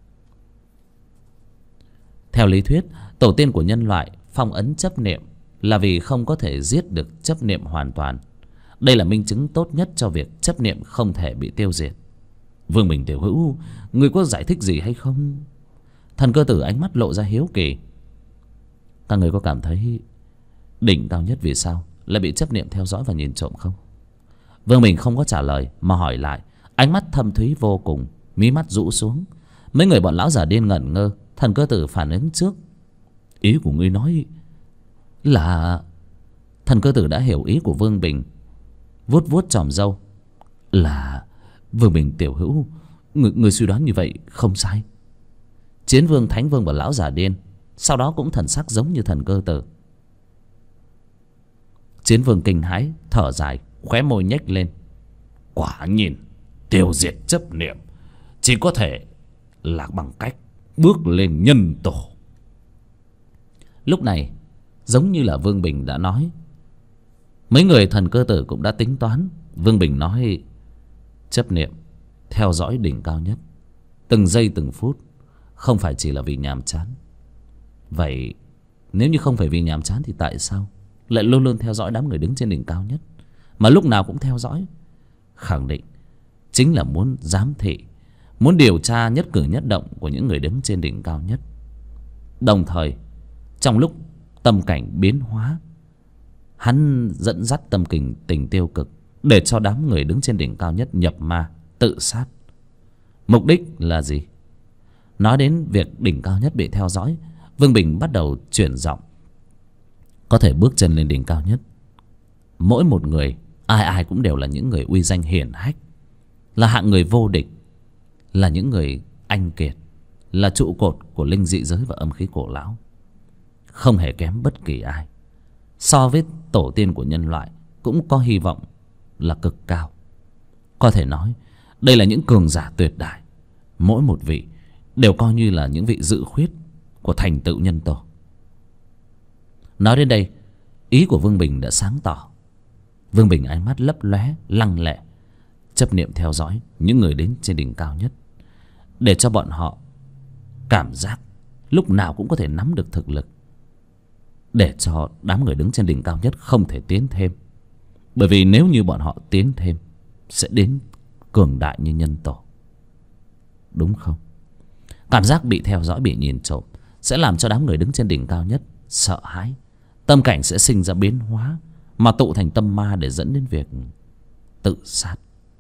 Theo lý thuyết, tổ tiên của nhân loại phong ấn chấp niệm là vì không có thể giết được chấp niệm hoàn toàn. Đây là minh chứng tốt nhất cho việc chấp niệm không thể bị tiêu diệt. Vương Bình tiểu hữu, ngươi có giải thích gì hay không? Thần Cơ Tử ánh mắt lộ ra hiếu kỳ. Các người có cảm thấy đỉnh cao nhất vì sao lại bị chấp niệm theo dõi và nhìn trộm không? Vương Bình không có trả lời mà hỏi lại, ánh mắt thâm thúy vô cùng, mí mắt rũ xuống. Mấy người bọn lão giả điên ngẩn ngơ. Thần Cơ Tử phản ứng trước. Ý của ngươi nói là... Thần Cơ Tử đã hiểu ý của Vương Bình, vuốt vuốt chòm râu. Là Vương Bình tiểu hữu, người suy đoán như vậy không sai. Chiến Vương, Thánh Vương và lão giả điên sau đó cũng thần sắc giống như Thần Cơ Tử. Chiến Vương kinh hãi thở dài, khóe môi nhếch lên. Quả nhìn tiêu diệt chấp niệm chỉ có thể là bằng cách bước lên nhân tổ. Lúc này giống như là Vương Bình đã nói, mấy người Thần Cơ Tử cũng đã tính toán. Vương Bình nói, chấp niệm theo dõi đỉnh cao nhất từng giây từng phút, không phải chỉ là vì nhàm chán. Vậy nếu như không phải vì nhàm chán thì tại sao lại luôn luôn theo dõi đám người đứng trên đỉnh cao nhất, mà lúc nào cũng theo dõi? Khẳng định chính là muốn giám thị, muốn điều tra nhất cử nhất động của những người đứng trên đỉnh cao nhất. Đồng thời trong lúc tâm cảnh biến hóa, hắn dẫn dắt tâm tình tiêu cực để cho đám người đứng trên đỉnh cao nhất nhập ma tự sát. Mục đích là gì? Nói đến việc đỉnh cao nhất bị theo dõi, Vương Bình bắt đầu chuyển giọng. Có thể bước chân lên đỉnh cao nhất, mỗi một người ai ai cũng đều là những người uy danh hiển hách, là hạng người vô địch, là những người anh kiệt, là trụ cột của linh dị giới và âm khí cổ lão, không hề kém bất kỳ ai. So với tổ tiên của nhân loại cũng có hy vọng là cực cao. Có thể nói đây là những cường giả tuyệt đại, mỗi một vị đều coi như là những vị dự khuyết của thành tựu nhân tổ. Nói đến đây, ý của Vương Bình đã sáng tỏ. Vương Bình ánh mắt lấp lóe lăng lệ, chấp niệm theo dõi những người đến trên đỉnh cao nhất, để cho bọn họ cảm giác lúc nào cũng có thể nắm được thực lực, để cho đám người đứng trên đỉnh cao nhất không thể tiến thêm. Bởi vì nếu như bọn họ tiến thêm sẽ đến cường đại như nhân tổ, đúng không? Cảm giác bị theo dõi, bị nhìn trộm sẽ làm cho đám người đứng trên đỉnh cao nhất sợ hãi, tâm cảnh sẽ sinh ra biến hóa, mà tụ thành tâm ma để dẫn đến việc tự sát.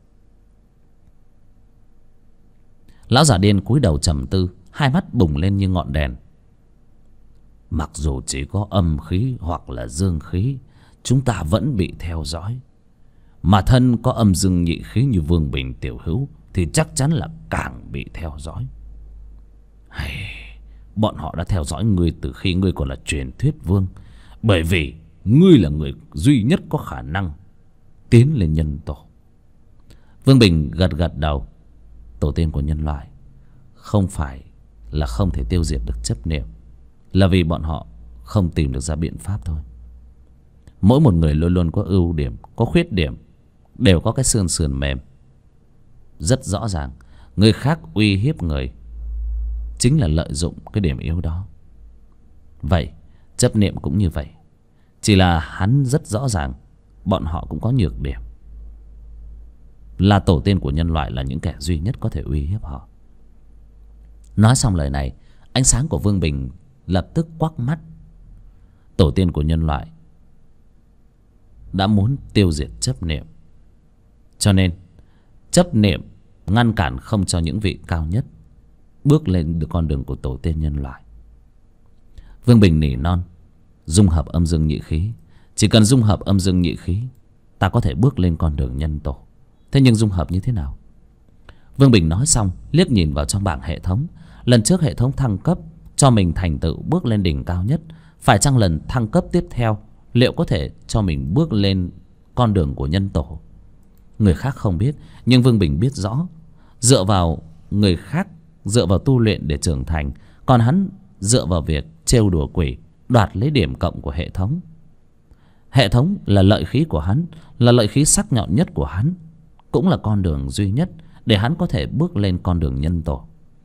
Lão giả điên cúi đầu trầm tư, hai mắt bùng lên như ngọn đèn. Mặc dù chỉ có âm khí hoặc là dương khí, chúng ta vẫn bị theo dõi. Mà thân có âm dương nhị khí như Vương Bình tiểu hữu thì chắc chắn là càng bị theo dõi. Hay, bọn họ đã theo dõi ngươi từ khi ngươi còn là truyền thuyết vương, bởi vì ngươi là người duy nhất có khả năng tiến lên nhân tổ. Vương Bình gật gật đầu. Tổ tiên của nhân loại không phải là không thể tiêu diệt được chấp niệm, là vì bọn họ không tìm được ra biện pháp thôi. Mỗi một người luôn luôn có ưu điểm, có khuyết điểm, đều có cái xương sườn mềm. Rất rõ ràng, người khác uy hiếp người chính là lợi dụng cái điểm yếu đó. Vậy chấp niệm cũng như vậy, chỉ là hắn rất rõ ràng bọn họ cũng có nhược điểm, là tổ tiên của nhân loại là những kẻ duy nhất có thể uy hiếp họ. Nói xong lời này, ánh sáng của Vương Bình lập tức quắc mắt. Tổ tiên của nhân loại đã muốn tiêu diệt chấp niệm, cho nên chấp niệm ngăn cản không cho những vị cao nhất bước lên được con đường của tổ tiên nhân loại. Vương Bình nỉ non, dung hợp âm dương nhị khí. Chỉ cần dung hợp âm dương nhị khí, ta có thể bước lên con đường nhân tổ. Thế nhưng dung hợp như thế nào? Vương Bình nói xong, liếc nhìn vào trong bảng hệ thống. Lần trước hệ thống thăng cấp cho mình thành tựu bước lên đỉnh cao nhất, phải chăng lần thăng cấp tiếp theo liệu có thể cho mình bước lên con đường của nhân tổ? Người khác không biết, nhưng Vương Bình biết rõ. Dựa vào người khác, dựa vào tu luyện để trưởng thành, còn hắn dựa vào việc trêu đùa quỷ, đoạt lấy điểm cộng của hệ thống. Hệ thống là lợi khí của hắn, là lợi khí sắc nhọn nhất của hắn, cũng là con đường duy nhất để hắn có thể bước lên con đường nhân tổ.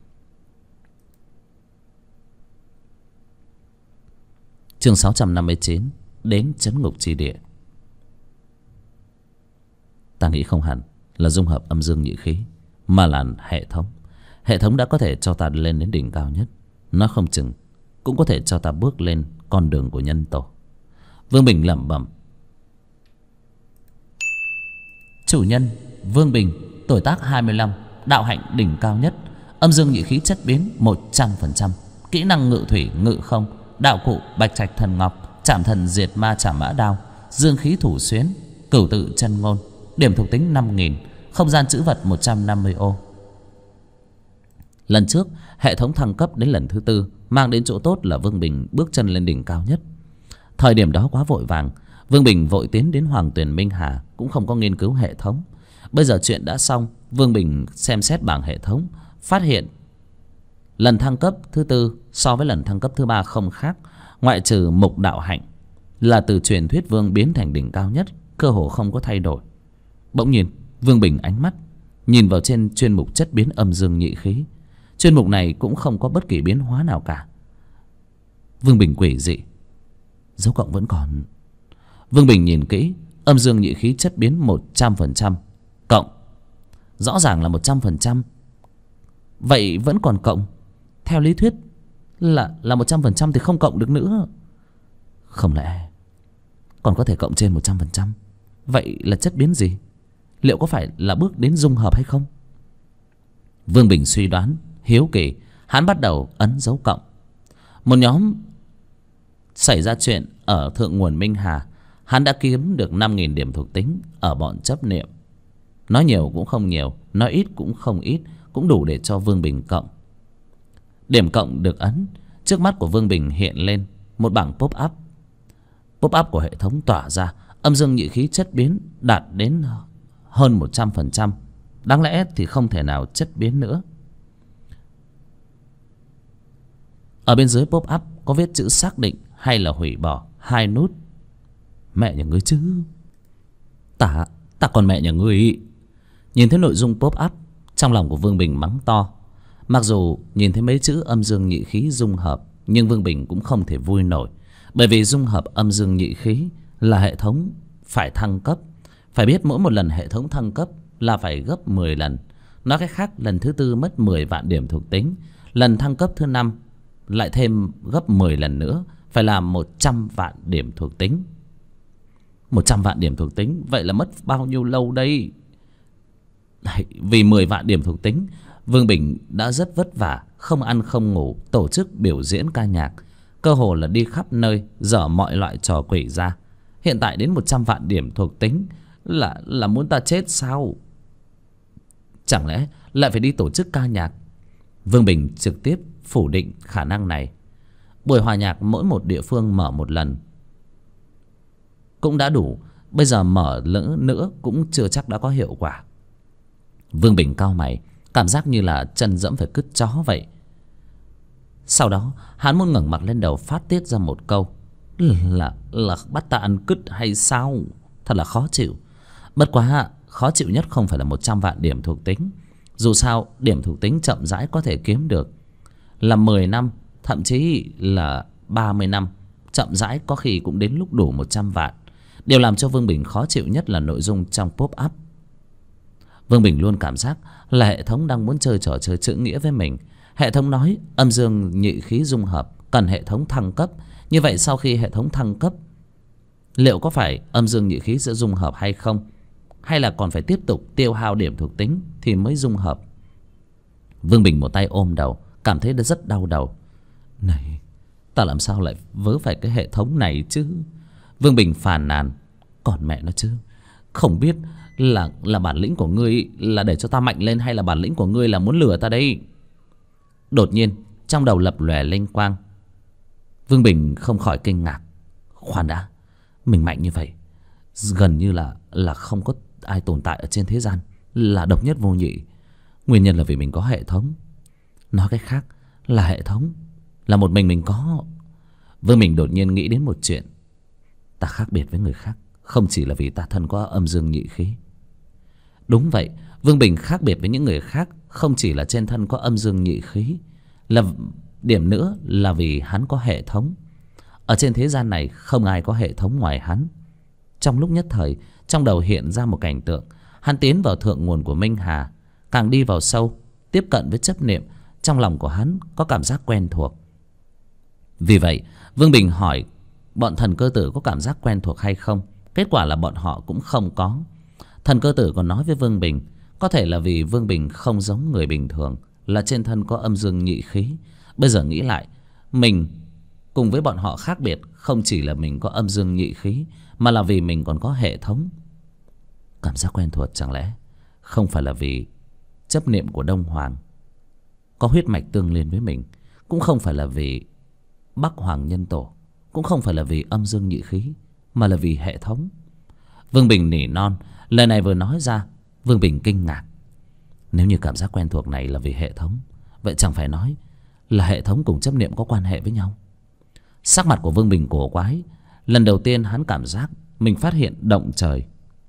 Chương 659, đến trấn ngục chi địa. Ta nghĩ không hẳn là dung hợp âm dương nhị khí, mà là hệ thống. Hệ thống đã có thể cho ta lên đến đỉnh cao nhất, nó không chừng cũng có thể cho ta bước lên con đường của nhân tổ. Vương Bình lẩm bẩm. Chủ nhân Vương Bình, tuổi tác 25, đạo hạnh đỉnh cao nhất, âm dương nhị khí chất biến 100%, kỹ năng ngự thủy ngự không, đạo cụ bạch trạch thần ngọc, trảm thần diệt ma trảm mã đao, dương khí thủ xuyến, cửu tự chân ngôn, điểm thuộc tính 5000, không gian trữ vật 150 ô. Lần trước hệ thống thăng cấp đến lần thứ 4, mang đến chỗ tốt là Vương Bình bước chân lên đỉnh cao nhất. Thời điểm đó quá vội vàng, Vương Bình vội tiến đến Hoàng Tuyền Minh Hà, cũng không có nghiên cứu hệ thống. Bây giờ chuyện đã xong, Vương Bình xem xét bảng hệ thống, phát hiện lần thăng cấp thứ 4 so với lần thăng cấp thứ 3 không khác, ngoại trừ mục đạo hạnh là từ truyền thuyết vương biến thành đỉnh cao nhất, cơ hồ không có thay đổi. Bỗng nhiên Vương Bình ánh mắt nhìn vào trên chuyên mục chất biến âm dương nhị khí. Chuyên mục này cũng không có bất kỳ biến hóa nào cả. Vương Bình quỷ dị, dấu cộng vẫn còn. Vương Bình nhìn kỹ, âm dương nhị khí chất biến 100%, cộng. Rõ ràng là 100%, vậy vẫn còn cộng. Theo lý thuyết là 100% thì không cộng được nữa. Không lẽ còn có thể cộng trên 100%? Vậy là chất biến gì? Liệu có phải là bước đến dung hợp hay không? Vương Bình suy đoán, hiếu kỳ, hắn bắt đầu ấn dấu cộng. Một nhóm xảy ra chuyện ở thượng nguồn Minh Hà, hắn đã kiếm được 5000 điểm thuộc tính ở bọn chấp niệm. Nói nhiều cũng không nhiều, nói ít cũng không ít, cũng đủ để cho Vương Bình cộng. Điểm cộng được ấn, trước mắt của Vương Bình hiện lên một bảng pop-up. Pop-up của hệ thống tỏa ra, âm dương nhị khí chất biến đạt đến hơn 100%. Đáng lẽ thì không thể nào chất biến nữa. Ở bên dưới pop-up có viết chữ xác định hay là hủy bỏ, 2 nút. Mẹ nhà ngươi chứ. Ta còn mẹ nhà ngươi. Nhìn thấy nội dung pop-up, trong lòng của Vương Bình mắng to. Mặc dù nhìn thấy mấy chữ âm dương nhị khí dung hợp, nhưng Vương Bình cũng không thể vui nổi. Bởi vì dung hợp âm dương nhị khí là hệ thống phải thăng cấp. Phải biết mỗi một lần hệ thống thăng cấp là phải gấp 10 lần. Nói cách khác, lần thứ 4 mất 10 vạn điểm thuộc tính, lần thăng cấp thứ 5 lại thêm gấp 10 lần nữa, phải là 100 vạn điểm thuộc tính. 100 vạn điểm thuộc tính, vậy là mất bao nhiêu lâu đây? Vì 10 vạn điểm thuộc tính, Vương Bình đã rất vất vả, không ăn không ngủ, tổ chức biểu diễn ca nhạc, cơ hồ là đi khắp nơi, dở mọi loại trò quỷ ra. Hiện tại đến 100 vạn điểm thuộc tính, là muốn ta chết sao? Chẳng lẽ lại phải đi tổ chức ca nhạc? Vương Bình trực tiếp phủ định khả năng này. Buổi hòa nhạc mỗi một địa phương mở một lần cũng đã đủ, bây giờ mở nữa cũng chưa chắc đã có hiệu quả. Vương Bình cau mày, cảm giác như là chân dẫm phải cứt chó vậy. Sau đó hắn muốn ngẩng mặt lên đầu phát tiết ra một câu: là bắt ta ăn cứt hay sao? Thật là khó chịu. Bất quá khó chịu nhất không phải là 100 vạn điểm thuộc tính. Dù sao điểm thuộc tính chậm rãi có thể kiếm được, là 10 năm thậm chí là 30 năm, chậm rãi có khi cũng đến lúc đủ 100 vạn. Điều làm cho Vương Bình khó chịu nhất là nội dung trong pop-up. Vương Bình luôn cảm giác là hệ thống đang muốn chơi trò chơi chữ nghĩa với mình. Hệ thống nói âm dương nhị khí dung hợp cần hệ thống thăng cấp. Như vậy sau khi hệ thống thăng cấp, liệu có phải âm dương nhị khí sẽ dung hợp hay không? Hay là còn phải tiếp tục tiêu hao điểm thuộc tính thì mới dung hợp? Vương Bình một tay ôm đầu, cảm thấy rất đau đầu. Này, ta làm sao lại vớ phải cái hệ thống này chứ? Vương Bình phàn nàn. Còn mẹ nó chứ, không biết là bản lĩnh của ngươi là để cho ta mạnh lên, hay là bản lĩnh của ngươi là muốn lừa ta đây? Đột nhiên trong đầu lập lòe linh quang. Vương Bình không khỏi kinh ngạc. Khoan đã, mình mạnh như vậy, gần như là không có ai tồn tại ở trên thế gian, là độc nhất vô nhị. Nguyên nhân là vì mình có hệ thống. Nói cách khác là hệ thống là một mình có. Vương Bình đột nhiên nghĩ đến một chuyện. Ta khác biệt với người khác không chỉ là vì ta thân có âm dương nhị khí. Đúng vậy, Vương Bình khác biệt với những người khác không chỉ là trên thân có âm dương nhị khí, là điểm nữa là vì hắn có hệ thống. Ở trên thế gian này không ai có hệ thống ngoài hắn. Trong lúc nhất thời, trong đầu hiện ra một cảnh tượng. Hắn tiến vào thượng nguồn của Minh Hà, càng đi vào sâu, tiếp cận với chấp niệm, trong lòng của hắn có cảm giác quen thuộc. Vì vậy Vương Bình hỏi bọn thần cơ tử có cảm giác quen thuộc hay không. Kết quả là bọn họ cũng không có. Thần cơ tử còn nói với Vương Bình, có thể là vì Vương Bình không giống người bình thường, là trên thân có âm dương nhị khí. Bây giờ nghĩ lại, mình cùng với bọn họ khác biệt không chỉ là mình có âm dương nhị khí, mà là vì mình còn có hệ thống. Cảm giác quen thuộc chẳng lẽ không phải là vì chấp niệm của Đông Hoàng có huyết mạch tương liên với mình, cũng không phải là vì Bắc Hoàng nhân tổ, cũng không phải là vì âm dương nhị khí, mà là vì hệ thống. Vương Bình nỉ non. Lời này vừa nói ra, Vương Bình kinh ngạc. Nếu như cảm giác quen thuộc này là vì hệ thống, vậy chẳng phải nói là hệ thống cùng chấp niệm có quan hệ với nhau? Sắc mặt của Vương Bình cổ quái. Lần đầu tiên hắn cảm giác mình phát hiện động trời.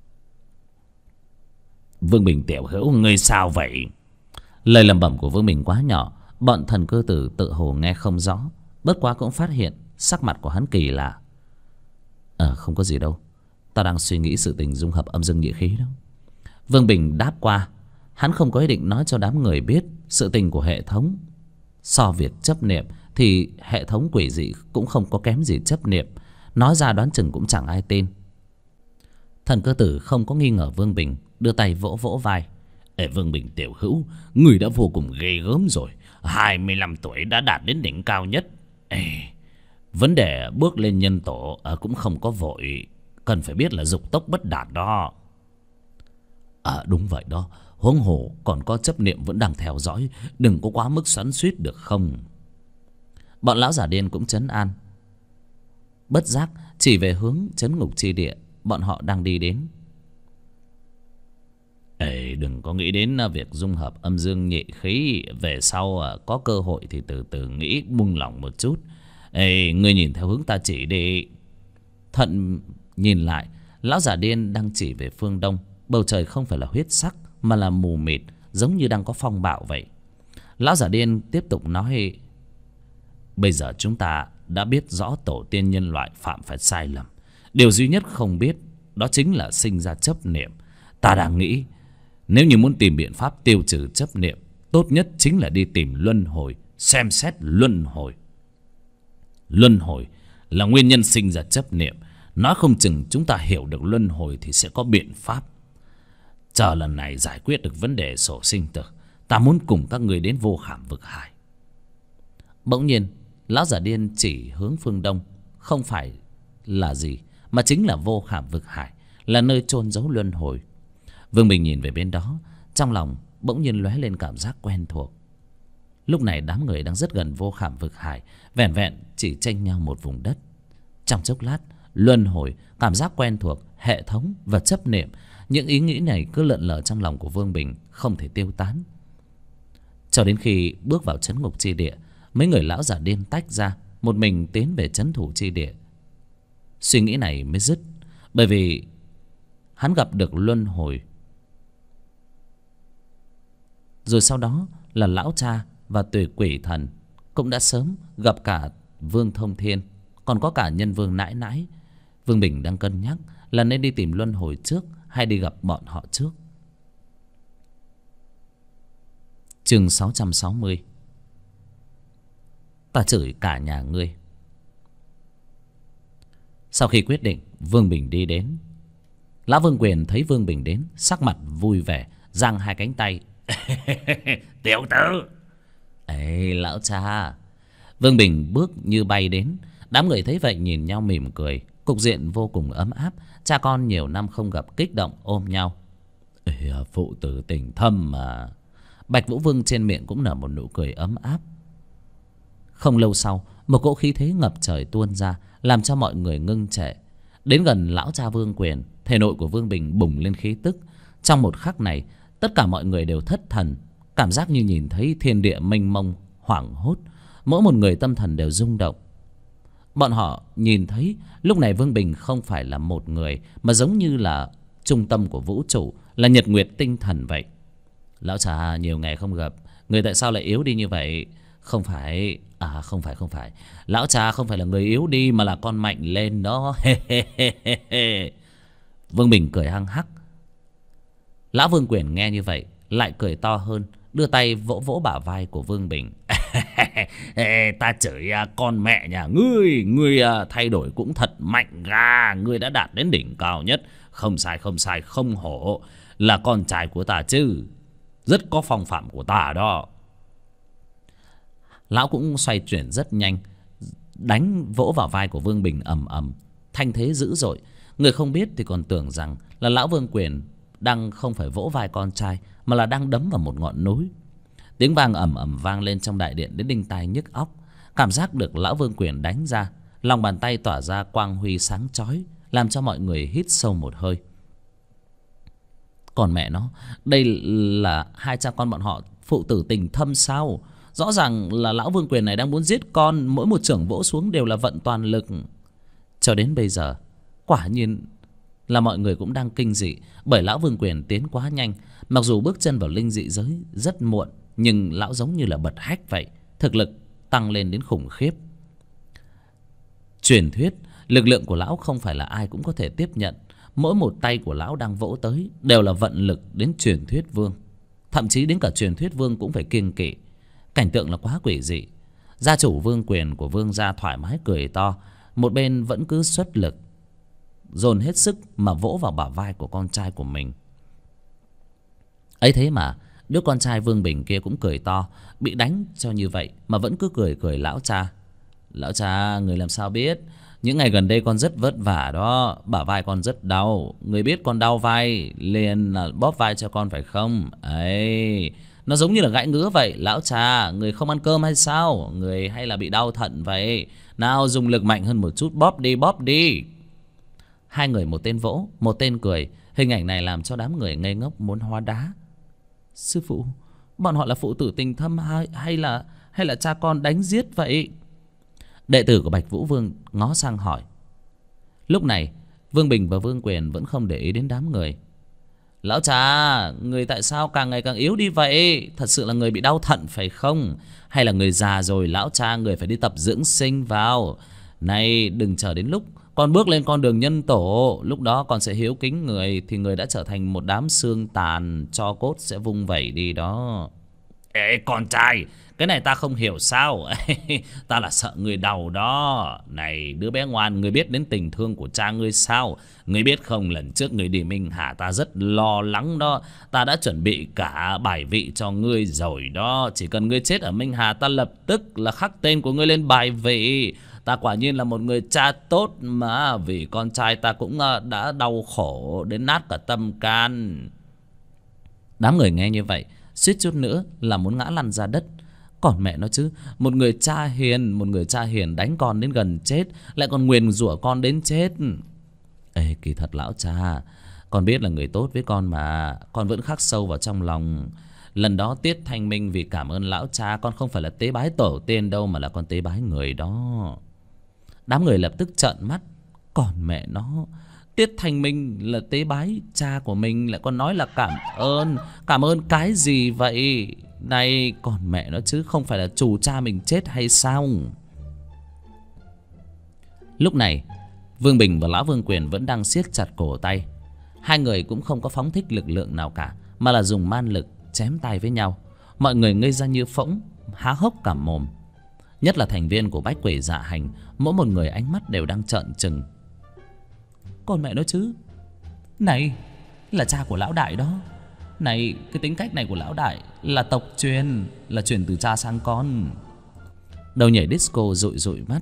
Vương Bình tiểu hữu, ngươi sao vậy? Lời lẩm bẩm của Vương Bình quá nhỏ, bọn thần cơ tử tự hồ nghe không rõ. Bất quá cũng phát hiện sắc mặt của hắn kỳ lạ. Không có gì đâu, ta đang suy nghĩ sự tình dung hợp âm dương nhị khí đó. Vương Bình đáp qua. Hắn không có ý định nói cho đám người biết sự tình của hệ thống. So việc chấp niệm thì hệ thống quỷ dị cũng không có kém gì chấp niệm. Nói ra đoán chừng cũng chẳng ai tin. Thần cơ tử không có nghi ngờ Vương Bình, đưa tay vỗ vỗ vai. Vương Bình tiểu hữu, người đã vô cùng ghê gớm rồi. 25 tuổi đã đạt đến đỉnh cao nhất. Vấn đề bước lên nhân tổ cũng không có vội, cần phải biết là dục tốc bất đạt đó. Đúng vậy đó, huống hồ còn có chấp niệm vẫn đang theo dõi, đừng có quá mức xoắn xuýt được không? Bọn lão giả điên cũng trấn an. Bất giác chỉ về hướng trấn ngục chi địa bọn họ đang đi đến. Đừng có nghĩ đến việc dung hợp âm dương nhị khí. Về sau có cơ hội thì từ từ nghĩ, buông lỏng một chút. Ngươi nhìn theo hướng ta chỉ đi. Thận nhìn lại, lão giả điên đang chỉ về phương đông. Bầu trời không phải là huyết sắc mà là mù mịt, giống như đang có phong bạo vậy. Lão giả điên tiếp tục nói: bây giờ chúng ta đã biết rõ tổ tiên nhân loại phạm phải sai lầm. Điều duy nhất không biết đó chính là sinh ra chấp niệm. Ta đang nghĩ, nếu như muốn tìm biện pháp tiêu trừ chấp niệm, tốt nhất chính là đi tìm luân hồi, xem xét luân hồi. Luân hồi là nguyên nhân sinh ra chấp niệm. Nói không chừng chúng ta hiểu được luân hồi thì sẽ có biện pháp. Chờ lần này giải quyết được vấn đề sổ sinh tử, ta muốn cùng các người đến vô khảm vực hải. Bỗng nhiên lão giả điên chỉ hướng phương đông, không phải là gì mà chính là vô khảm vực hải. là nơi chôn giấu luân hồi. Vương Bình nhìn về bên đó, trong lòng bỗng nhiên lóe lên cảm giác quen thuộc. Lúc này đám người đang rất gần vô khảm vực hải, vẻn vẹn chỉ chênh nhau một vùng đất. Trong chốc lát, luân hồi, cảm giác quen thuộc, hệ thống và chấp niệm, những ý nghĩ này cứ lượn lờ trong lòng của Vương Bình, không thể tiêu tán. Cho đến khi bước vào trấn ngục chi địa, mấy người lão già điên tách ra, một mình tiến về trấn thủ chi địa. Suy nghĩ này mới dứt, bởi vì hắn gặp được luân hồi. Rồi sau đó là lão cha và Tùy Quỷ Thần cũng đã sớm gặp cả Vương Thông Thiên, còn có cả Nhân Vương nãi nãi. Vương Bình đang cân nhắc là nên đi tìm luân hồi trước hay đi gặp bọn họ trước. Chương 660. Ta chửi cả nhà ngươi. Sau khi quyết định, Vương Bình đi đến. Lão Vương Quyền thấy Vương Bình đến, sắc mặt vui vẻ, giang hai cánh tay. Tiểu tử. Ê lão cha. Vương Bình bước như bay đến. Đám người thấy vậy nhìn nhau mỉm cười. Cục diện vô cùng ấm áp. Cha con nhiều năm không gặp, kích động ôm nhau. Ê, phụ tử tình thâm mà. Bạch Vũ Vương trên miệng cũng nở một nụ cười ấm áp. Không lâu sau, một cỗ khí thế ngập trời tuôn ra, làm cho mọi người ngưng trệ. Đến gần lão cha Vương Quyền, thể nội của Vương Bình bùng lên khí tức. Trong một khắc này, tất cả mọi người đều thất thần, cảm giác như nhìn thấy thiên địa mênh mông, hoảng hốt. Mỗi một người tâm thần đều rung động. Bọn họ nhìn thấy lúc này Vương Bình không phải là một người, mà giống như là trung tâm của vũ trụ, là nhật nguyệt tinh thần vậy. Lão cha nhiều ngày không gặp, người tại sao lại yếu đi như vậy? Không phải, không phải. Lão cha không phải là người yếu đi, mà là con mạnh lên đó. Vương Bình cười hăng hắc. Lão Vương Quyền nghe như vậy lại cười to hơn, đưa tay vỗ vỗ bả vai của Vương Bình. Ta chửi con mẹ nhà ngươi, ngươi thay đổi cũng thật mạnh ga, ngươi đã đạt đến đỉnh cao nhất. Không sai, không hổ, là con trai của ta chứ, rất có phong phạm của ta đó. Lão cũng xoay chuyển rất nhanh, đánh vỗ vào vai của Vương Bình ầm ầm, thanh thế dữ dội. Người không biết thì còn tưởng rằng là lão Vương Quyền đang không phải vỗ vai con trai, mà là đang đấm vào một ngọn núi. Tiếng vang ầm ầm vang lên trong đại điện đến đinh tai nhức óc. Cảm giác được lão Vương Quyền đánh ra, lòng bàn tay tỏa ra quang huy sáng chói, làm cho mọi người hít sâu một hơi. Còn mẹ nó, đây là hai cha con bọn họ phụ tử tình thâm sao? Rõ ràng là lão Vương Quyền này đang muốn giết con, mỗi một chưởng vỗ xuống đều là vận toàn lực. Cho đến bây giờ, quả nhiên là mọi người cũng đang kinh dị, bởi lão Vương Quyền tiến quá nhanh. Mặc dù bước chân vào linh dị giới rất muộn, nhưng lão giống như là bật hách vậy, thực lực tăng lên đến khủng khiếp. Truyền thuyết, lực lượng của lão không phải là ai cũng có thể tiếp nhận. Mỗi một tay của lão đang vỗ tới đều là vận lực đến truyền thuyết vương. Thậm chí đến cả truyền thuyết vương cũng phải kiêng kỵ. Cảnh tượng là quá quỷ dị. Gia chủ Vương Quyền của Vương gia thoải mái cười to, một bên vẫn cứ xuất lực, dồn hết sức mà vỗ vào bả vai của con trai của mình. Ấy thế mà đứa con trai Vương Bình kia cũng cười to, bị đánh cho như vậy mà vẫn cứ cười lão cha. Lão cha, người làm sao biết, những ngày gần đây con rất vất vả đó, bả vai con rất đau. Người biết con đau vai liền là bóp vai cho con phải không? Ấy, nó giống như là gãi ngứa vậy. Lão cha, người không ăn cơm hay sao? Người hay là bị đau thận vậy? Nào dùng lực mạnh hơn một chút, bóp đi, bóp đi. Hai người một tên vỗ, một tên cười. Hình ảnh này làm cho đám người ngây ngốc muốn hóa đá. Sư phụ, bọn họ là phụ tử tình thâm hay là cha con đánh giết vậy? Đệ tử của Bạch Vũ Vương ngó sang hỏi. Lúc này Vương Bình và Vương Quyền vẫn không để ý đến đám người. Lão cha, người tại sao càng ngày càng yếu đi vậy? Thật sự là người bị đau thận phải không? Hay là người già rồi lão cha, người phải đi tập dưỡng sinh vào. Này, đừng chờ đến lúc con bước lên con đường nhân tổ, lúc đó con sẽ hiếu kính người, thì người đã trở thành một đám xương tàn, tro cốt sẽ vung vẩy đi đó. Ê con trai, cái này ta không hiểu sao. Ta là sợ người đau đó. Này đứa bé ngoan, người biết đến tình thương của cha ngươi sao? Người biết không, lần trước người đi Minh Hà ta rất lo lắng đó. Ta đã chuẩn bị cả bài vị cho ngươi rồi đó. Chỉ cần ngươi chết ở Minh Hà, ta lập tức là khắc tên của ngươi lên bài vị. ta quả nhiên là một người cha tốt mà. Vì con trai ta cũng đã đau khổ đến nát cả tâm can. Đám người nghe như vậy suýt chút nữa là muốn ngã lăn ra đất. Còn mẹ nó chứ, một người cha hiền đánh con đến gần chết, lại còn nguyền rủa con đến chết. Ê, kỳ thật lão cha, con biết là người tốt với con mà, con vẫn khắc sâu vào trong lòng. Lần đó Tiết Thanh Minh vì cảm ơn lão cha, con không phải là tế bái tổ tiên đâu, mà là con tế bái người đó. Đám người lập tức trợn mắt. Còn mẹ nó, Tiết Thanh Minh là tế bái cha của mình, lại còn nói là cảm ơn cái gì vậy? Này, còn mẹ nó chứ, không phải là chủ cha mình chết hay sao? Lúc này Vương Bình và Lão Vương Quyền vẫn đang siết chặt cổ tay. Hai người cũng không có phóng thích lực lượng nào cả, mà là dùng man lực chém tay với nhau. Mọi người ngây ra như phỗng, há hốc cả mồm. Nhất là thành viên của Bách Quỷ Dạ Hành, mỗi một người ánh mắt đều đang trợn trừng. Còn mẹ nó chứ, này là cha của lão đại đó. Này, cái tính cách này của lão đại là tộc truyền, là truyền từ cha sang con. Đầu nhảy disco dụi dụi mắt.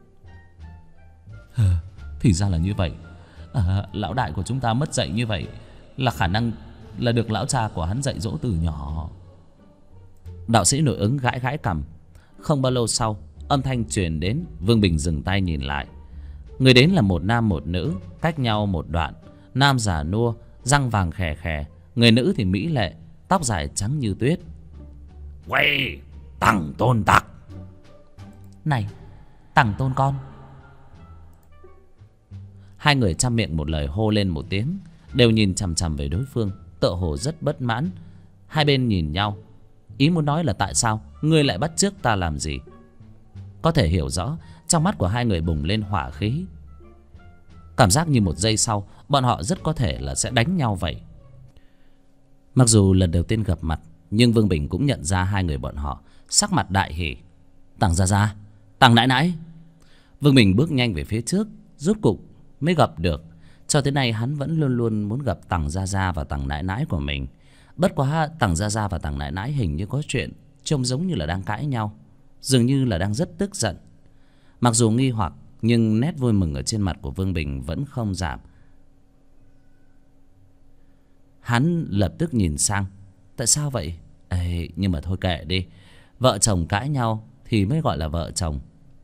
Thì ra là như vậy. Lão đại của chúng ta mất dạy như vậy là khả năng là được lão cha của hắn dạy dỗ từ nhỏ. Đạo sĩ nội ứng gãi gãi cằm. Không bao lâu sau, âm thanh truyền đến. Vương Bình dừng tay nhìn lại. Người đến là một nam một nữ, cách nhau một đoạn. Nam già nua, răng vàng khè khè. Người nữ thì mỹ lệ, tóc dài trắng như tuyết. Quay, Tằng Tôn tặc. Này, Tằng Tôn con. Hai người chăm miệng một lời hô lên một tiếng, đều nhìn chằm chằm về đối phương, tựa hồ rất bất mãn. Hai bên nhìn nhau, ý muốn nói là tại sao ngươi lại bắt chước ta làm gì. Có thể hiểu rõ, trong mắt của hai người bùng lên hỏa khí. Cảm giác như một giây sau, bọn họ rất có thể là sẽ đánh nhau vậy. Mặc dù lần đầu tiên gặp mặt, nhưng Vương Bình cũng nhận ra hai người bọn họ, sắc mặt đại hỉ. Tằng gia gia, Tằng nãi nãi. Vương Bình bước nhanh về phía trước, rốt cục mới gặp được. Cho tới nay hắn vẫn luôn luôn muốn gặp Tằng gia gia và Tằng nãi nãi của mình. Bất quá Tằng gia gia và Tằng nãi nãi hình như có chuyện, trông giống như là đang cãi nhau, dường như là đang rất tức giận. Mặc dù nghi hoặc, nhưng nét vui mừng ở trên mặt của Vương Bình vẫn không giảm. Hắn lập tức nhìn sang. Tại sao vậy? Ê, nhưng mà thôi kệ đi. Vợ chồng cãi nhau thì mới gọi là vợ chồng.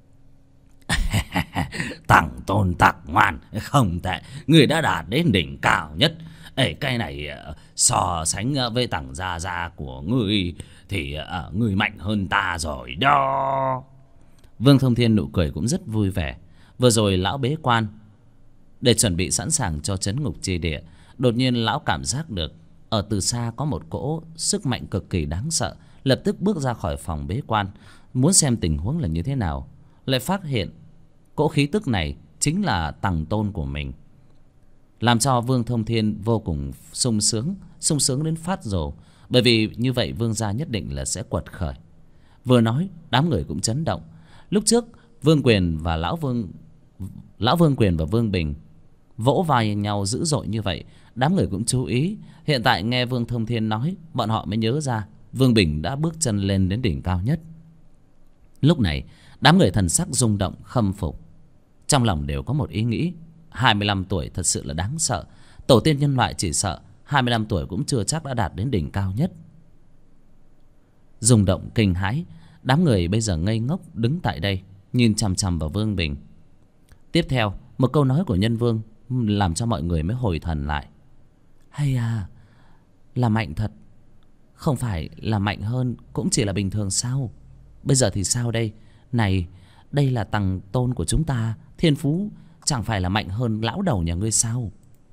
Tằng Tôn tặc ngoan, không tệ. Người đã đạt đến đỉnh cao nhất. Ê, cái này so sánh với Tằng gia gia của ngươi thì ngươi mạnh hơn ta rồi đó. Vương Thông Thiên nụ cười cũng rất vui vẻ. Vừa rồi lão bế quan để chuẩn bị sẵn sàng cho trấn ngục chi địa. Đột nhiên lão cảm giác được ở từ xa có một cỗ sức mạnh cực kỳ đáng sợ. Lập tức bước ra khỏi phòng bế quan, muốn xem tình huống là như thế nào. Lại phát hiện cỗ khí tức này chính là Tằng Tôn của mình, làm cho Vương Thông Thiên vô cùng sung sướng đến phát rồ. Bởi vì như vậy Vương gia nhất định là sẽ quật khởi. Vừa nói, đám người cũng chấn động. Lúc trước Vương Quyền và Lão Vương Quyền và Vương Bình vỗ vai nhau dữ dội như vậy, đám người cũng chú ý. Hiện tại nghe Vương Thông Thiên nói, bọn họ mới nhớ ra Vương Bình đã bước chân lên đến đỉnh cao nhất. Lúc này đám người thần sắc rung động khâm phục, trong lòng đều có một ý nghĩ: 25 tuổi thật sự là đáng sợ. Tổ tiên nhân loại chỉ sợ 25 tuổi cũng chưa chắc đã đạt đến đỉnh cao nhất. Rung động kinh hãi, đám người bây giờ ngây ngốc đứng tại đây, nhìn chằm chằm vào Vương Bình. Tiếp theo, một câu nói của Nhân Vương làm cho mọi người mới hồi thần lại. Hay à, là mạnh thật. Không phải là mạnh hơn cũng chỉ là bình thường sao? Bây giờ thì sao đây? Này, đây là Tằng Tôn của chúng ta, thiên phú chẳng phải là mạnh hơn lão đầu nhà ngươi sao?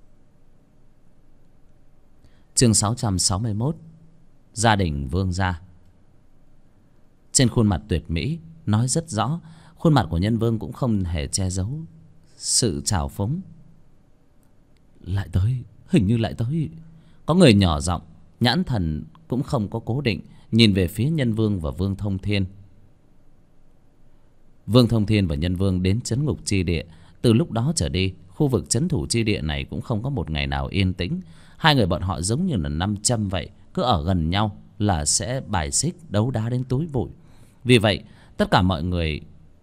Chương 661, gia đình Vương gia. Trên khuôn mặt tuyệt mỹ nói rất rõ, khuôn mặt của Nhân Vương cũng không hề che giấu sự trào phúng. Lại tới, hình như lại tới. Có người nhỏ giọng, nhãn thần cũng không có cố định, nhìn về phía Nhân Vương và Vương Thông Thiên. Vương Thông Thiên và Nhân Vương đến trấn ngục chi địa. Từ lúc đó trở đi, khu vực trấn thủ chi địa này cũng không có một ngày nào yên tĩnh. Hai người bọn họ giống như là nam châm vậy, cứ ở gần nhau là sẽ bài xích đấu đá đến túi bụi. Vì vậy tất cả mọi người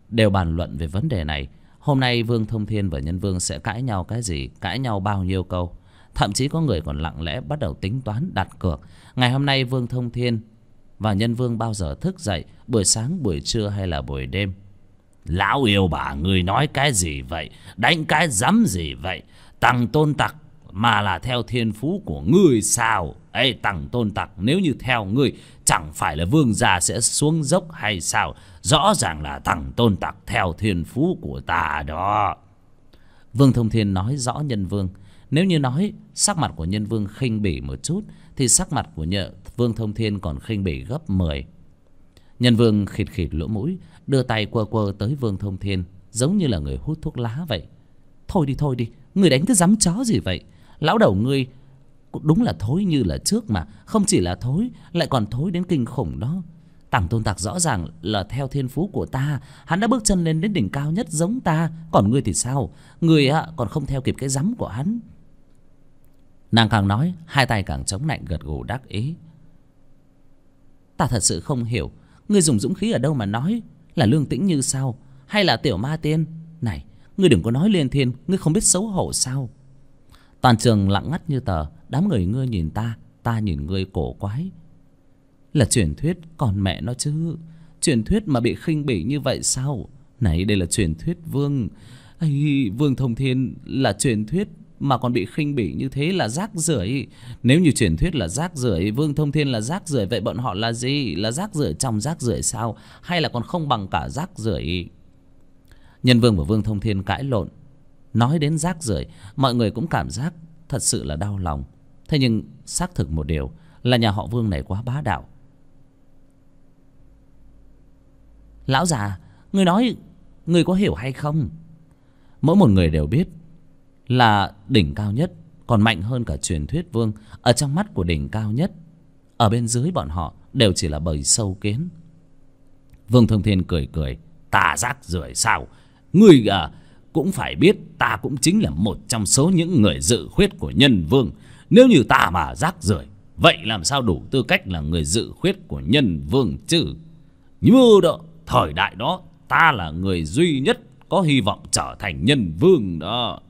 đều bàn luận về vấn đề này. Hôm nay Vương Thông Thiên và Nhân Vương sẽ cãi nhau cái gì, cãi nhau bao nhiêu câu. Thậm chí có người còn lặng lẽ bắt đầu tính toán đặt cược. Ngày hôm nay Vương Thông Thiên và Nhân Vương bao giờ thức dậy, buổi sáng, buổi trưa hay là buổi đêm. Lão yêu bà, người nói cái gì vậy? Đánh cái dám gì vậy? Tằng Tôn Tặc mà là theo thiên phú của ngươi sao? Ê Tằng Tôn Tặc, nếu như theo ngươi chẳng phải là vương gia sẽ xuống dốc hay sao? Rõ ràng là Tằng Tôn Tặc theo thiên phú của ta đó. Vương Thông Thiên nói rõ Nhân Vương. Nếu như nói sắc mặt của Nhân Vương khinh bỉ một chút, thì sắc mặt của Vương Thông Thiên còn khinh bỉ gấp 10. Nhân Vương khịt khịt lỗ mũi, đưa tay quơ quơ tới Vương Thông Thiên, giống như là người hút thuốc lá vậy. Thôi đi, người đánh cái dám chó gì vậy? Lão đầu ngươi đúng là thối như là trước mà. Không chỉ là thối, lại còn thối đến kinh khủng đó. Tằng Tôn Tặc rõ ràng là theo thiên phú của ta. Hắn đã bước chân lên đến đỉnh cao nhất giống ta. Còn ngươi thì sao? Ngươi còn không theo kịp cái dám của hắn. Nàng càng nói, hai tay càng chống nạnh gật gù đắc ý. Ta thật sự không hiểu, ngươi dùng dũng khí ở đâu mà nói? Là Lương Tĩnh Như sao? Hay là Tiểu Ma Tiên? Này, ngươi đừng có nói liên thiên, ngươi không biết xấu hổ sao? Toàn trường lặng ngắt như tờ. Đám người ngươi nhìn ta, ta nhìn ngươi cổ quái. Là truyền thuyết, còn mẹ nó chứ. Truyền thuyết mà bị khinh bỉ như vậy sao? Này, đây là truyền thuyết Vương. Ây, Vương Thông Thiên là truyền thuyết mà còn bị khinh bỉ như thế là rác rưởi. Nếu như truyền thuyết là rác rưởi, Vương Thông Thiên là rác rưởi, vậy bọn họ là gì? Là rác rưởi trong rác rưởi sao? Hay là còn không bằng cả rác rưởi? Nhân Vương và Vương Thông Thiên cãi lộn. Nói đến rác rưởi, mọi người cũng cảm giác thật sự là đau lòng. Thế nhưng xác thực một điều là nhà họ Vương này quá bá đạo. Lão già, ngươi nói, ngươi có hiểu hay không? Mỗi một người đều biết là đỉnh cao nhất còn mạnh hơn cả truyền thuyết Vương. Ở trong mắt của đỉnh cao nhất, ở bên dưới bọn họ đều chỉ là bầy sâu kiến. Vương Thông Thiên cười cười. Ta rác rưởi sao? Ngươi cũng phải biết ta cũng chính là một trong số những người dự khuyết của Nhân Vương. Nếu như ta mà rác rưởi, vậy làm sao đủ tư cách là người dự khuyết của Nhân Vương chứ? Như đó, thời đại đó ta là người duy nhất có hy vọng trở thành Nhân Vương đó.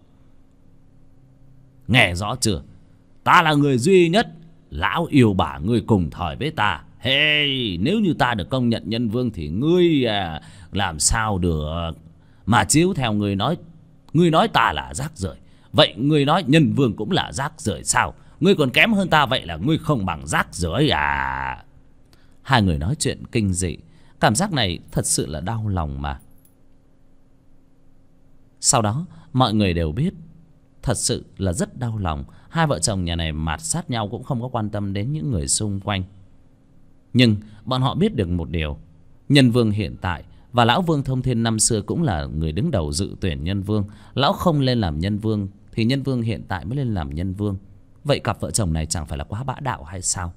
Nghe rõ chưa? Ta là người duy nhất. Lão yêu bà ngươi cùng thời với ta. Hey, nếu như ta được công nhận Nhân Vương thì ngươi làm sao được mà chiếu theo ngươi nói. Ngươi nói ta là rác rưởi, vậy ngươi nói Nhân Vương cũng là rác rưởi sao? Ngươi còn kém hơn ta, vậy là ngươi không bằng rác rưởi à? Hai người nói chuyện kinh dị. Cảm giác này thật sự là đau lòng mà. Sau đó mọi người đều biết, thật sự là rất đau lòng. Hai vợ chồng nhà này mạt sát nhau cũng không có quan tâm đến những người xung quanh. Nhưng bọn họ biết được một điều, Nhân Vương hiện tại và lão Vương Thông Thiên năm xưa cũng là người đứng đầu dự tuyển Nhân Vương. Lão không lên làm Nhân Vương thì Nhân Vương hiện tại mới lên làm Nhân Vương. Vậy cặp vợ chồng này chẳng phải là quá bá đạo hay sao?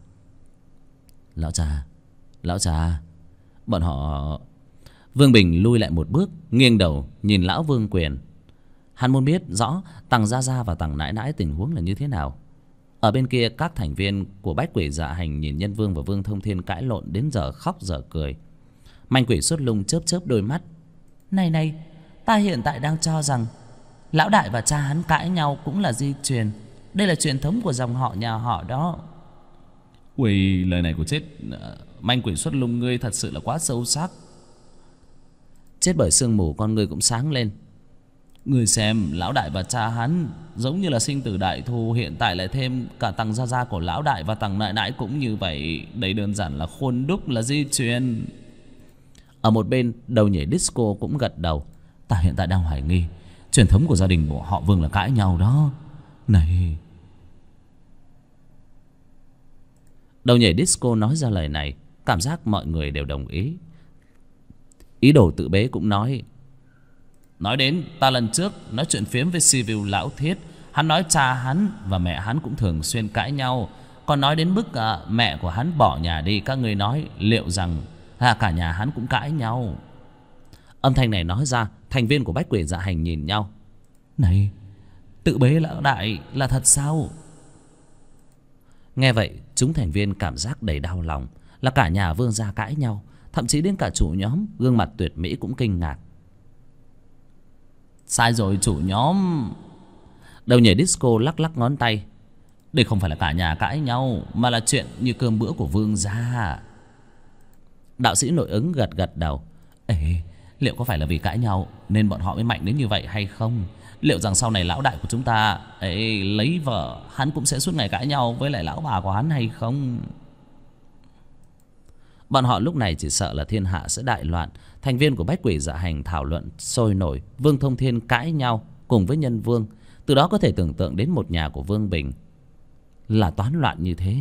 Lão già, bọn họ... Vương Bình lui lại một bước, nghiêng đầu nhìn lão Vương Quyền. Hắn muốn biết rõ Tằng Gia Gia và Tằng Nãi Nãi tình huống là như thế nào. Ở bên kia, các thành viên của Bách Quỷ Dạ Hành nhìn Nhân Vương và Vương Thông Thiên cãi lộn đến giờ khóc giờ cười. Manh Quỷ Xuất Lung chớp chớp đôi mắt. Này, ta hiện tại đang cho rằng lão đại và cha hắn cãi nhau cũng là di truyền. Đây là truyền thống của dòng họ nhà họ đó. Ui, lời này của chết Manh Quỷ Xuất Lung ngươi thật sự là quá sâu sắc. Chết bởi sương mù con ngươi cũng sáng lên. Ngươi xem, lão đại và cha hắn giống như là sinh tử đại thù, hiện tại lại thêm cả Tằng Gia Gia của lão đại và Tằng Nãi Nãi cũng như vậy. Đây đơn giản là khuôn đúc, là di truyền. Ở một bên, đầu nhảy disco cũng gật đầu. Ta hiện tại đang hoài nghi truyền thống của gia đình của họ Vương là cãi nhau đó. Này, đầu nhảy disco nói ra lời này, cảm giác mọi người đều đồng ý. Ý đồ tự bế cũng nói đến ta lần trước nói chuyện phiếm với Sivu lão Thiết, hắn nói cha hắn và mẹ hắn cũng thường xuyên cãi nhau. Còn nói đến mức mẹ của hắn bỏ nhà đi, các người nói liệu rằng cả nhà hắn cũng cãi nhau. Âm thanh này nói ra, thành viên của Bách Quỷ Dạ Hành nhìn nhau. Này, tự bế lão đại là thật sao? Nghe vậy, chúng thành viên cảm giác đầy đau lòng. Là cả nhà Vương gia cãi nhau, thậm chí đến cả chủ nhóm gương mặt tuyệt mỹ cũng kinh ngạc. Sai rồi chủ nhóm. Đầu nhảy disco lắc lắc ngón tay. Đây không phải là cả nhà cãi nhau, mà là chuyện như cơm bữa của vương gia. Đạo sĩ nội ứng gật gật đầu. Ê, liệu có phải là vì cãi nhau nên bọn họ mới mạnh đến như vậy hay không? Liệu rằng sau này lão đại của chúng ta lấy vợ, hắn cũng sẽ suốt ngày cãi nhau với lại lão bà của hắn hay không? Bọn họ lúc này chỉ sợ là thiên hạ sẽ đại loạn. Thành viên của Bách Quỷ Dạ Hành thảo luận sôi nổi. Vương Thông Thiên cãi nhau cùng với Nhân Vương. Từ đó có thể tưởng tượng đến một nhà của Vương Bình là toán loạn như thế.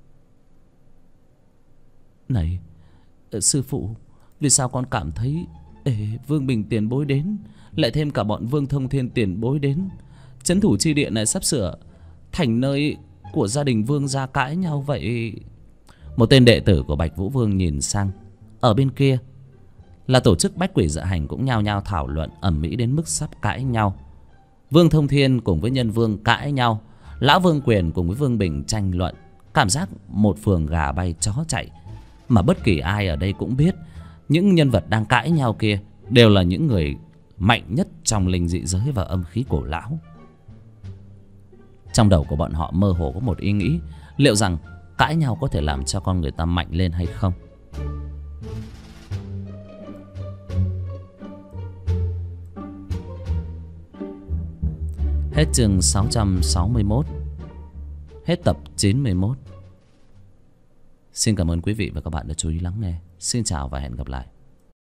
Này, sư phụ, vì sao con cảm thấy Vương Bình tiền bối đến, lại thêm cả bọn Vương Thông Thiên tiền bối đến, trấn thủ chi địa này sắp sửa thành nơi của gia đình Vương gia cãi nhau vậy? Một tên đệ tử của Bạch Vũ Vương nhìn sang. Ở bên kia là tổ chức Bách Quỷ Dạ Hành cũng nhao nhao thảo luận ầm ĩ đến mức sắp cãi nhau. Vương Thông Thiên cùng với Nhân Vương cãi nhau. Lão Vương Quyền cùng với Vương Bình tranh luận. Cảm giác một phường gà bay chó chạy. Mà bất kỳ ai ở đây cũng biết những nhân vật đang cãi nhau kia đều là những người mạnh nhất trong linh dị giới và âm khí cổ lão. Trong đầu của bọn họ mơ hồ có một ý nghĩ, liệu rằng cãi nhau có thể làm cho con người ta mạnh lên hay không. Hết chương 661. Hết tập 91. Xin cảm ơn quý vị và các bạn đã chú ý lắng nghe. Xin chào và hẹn gặp lại.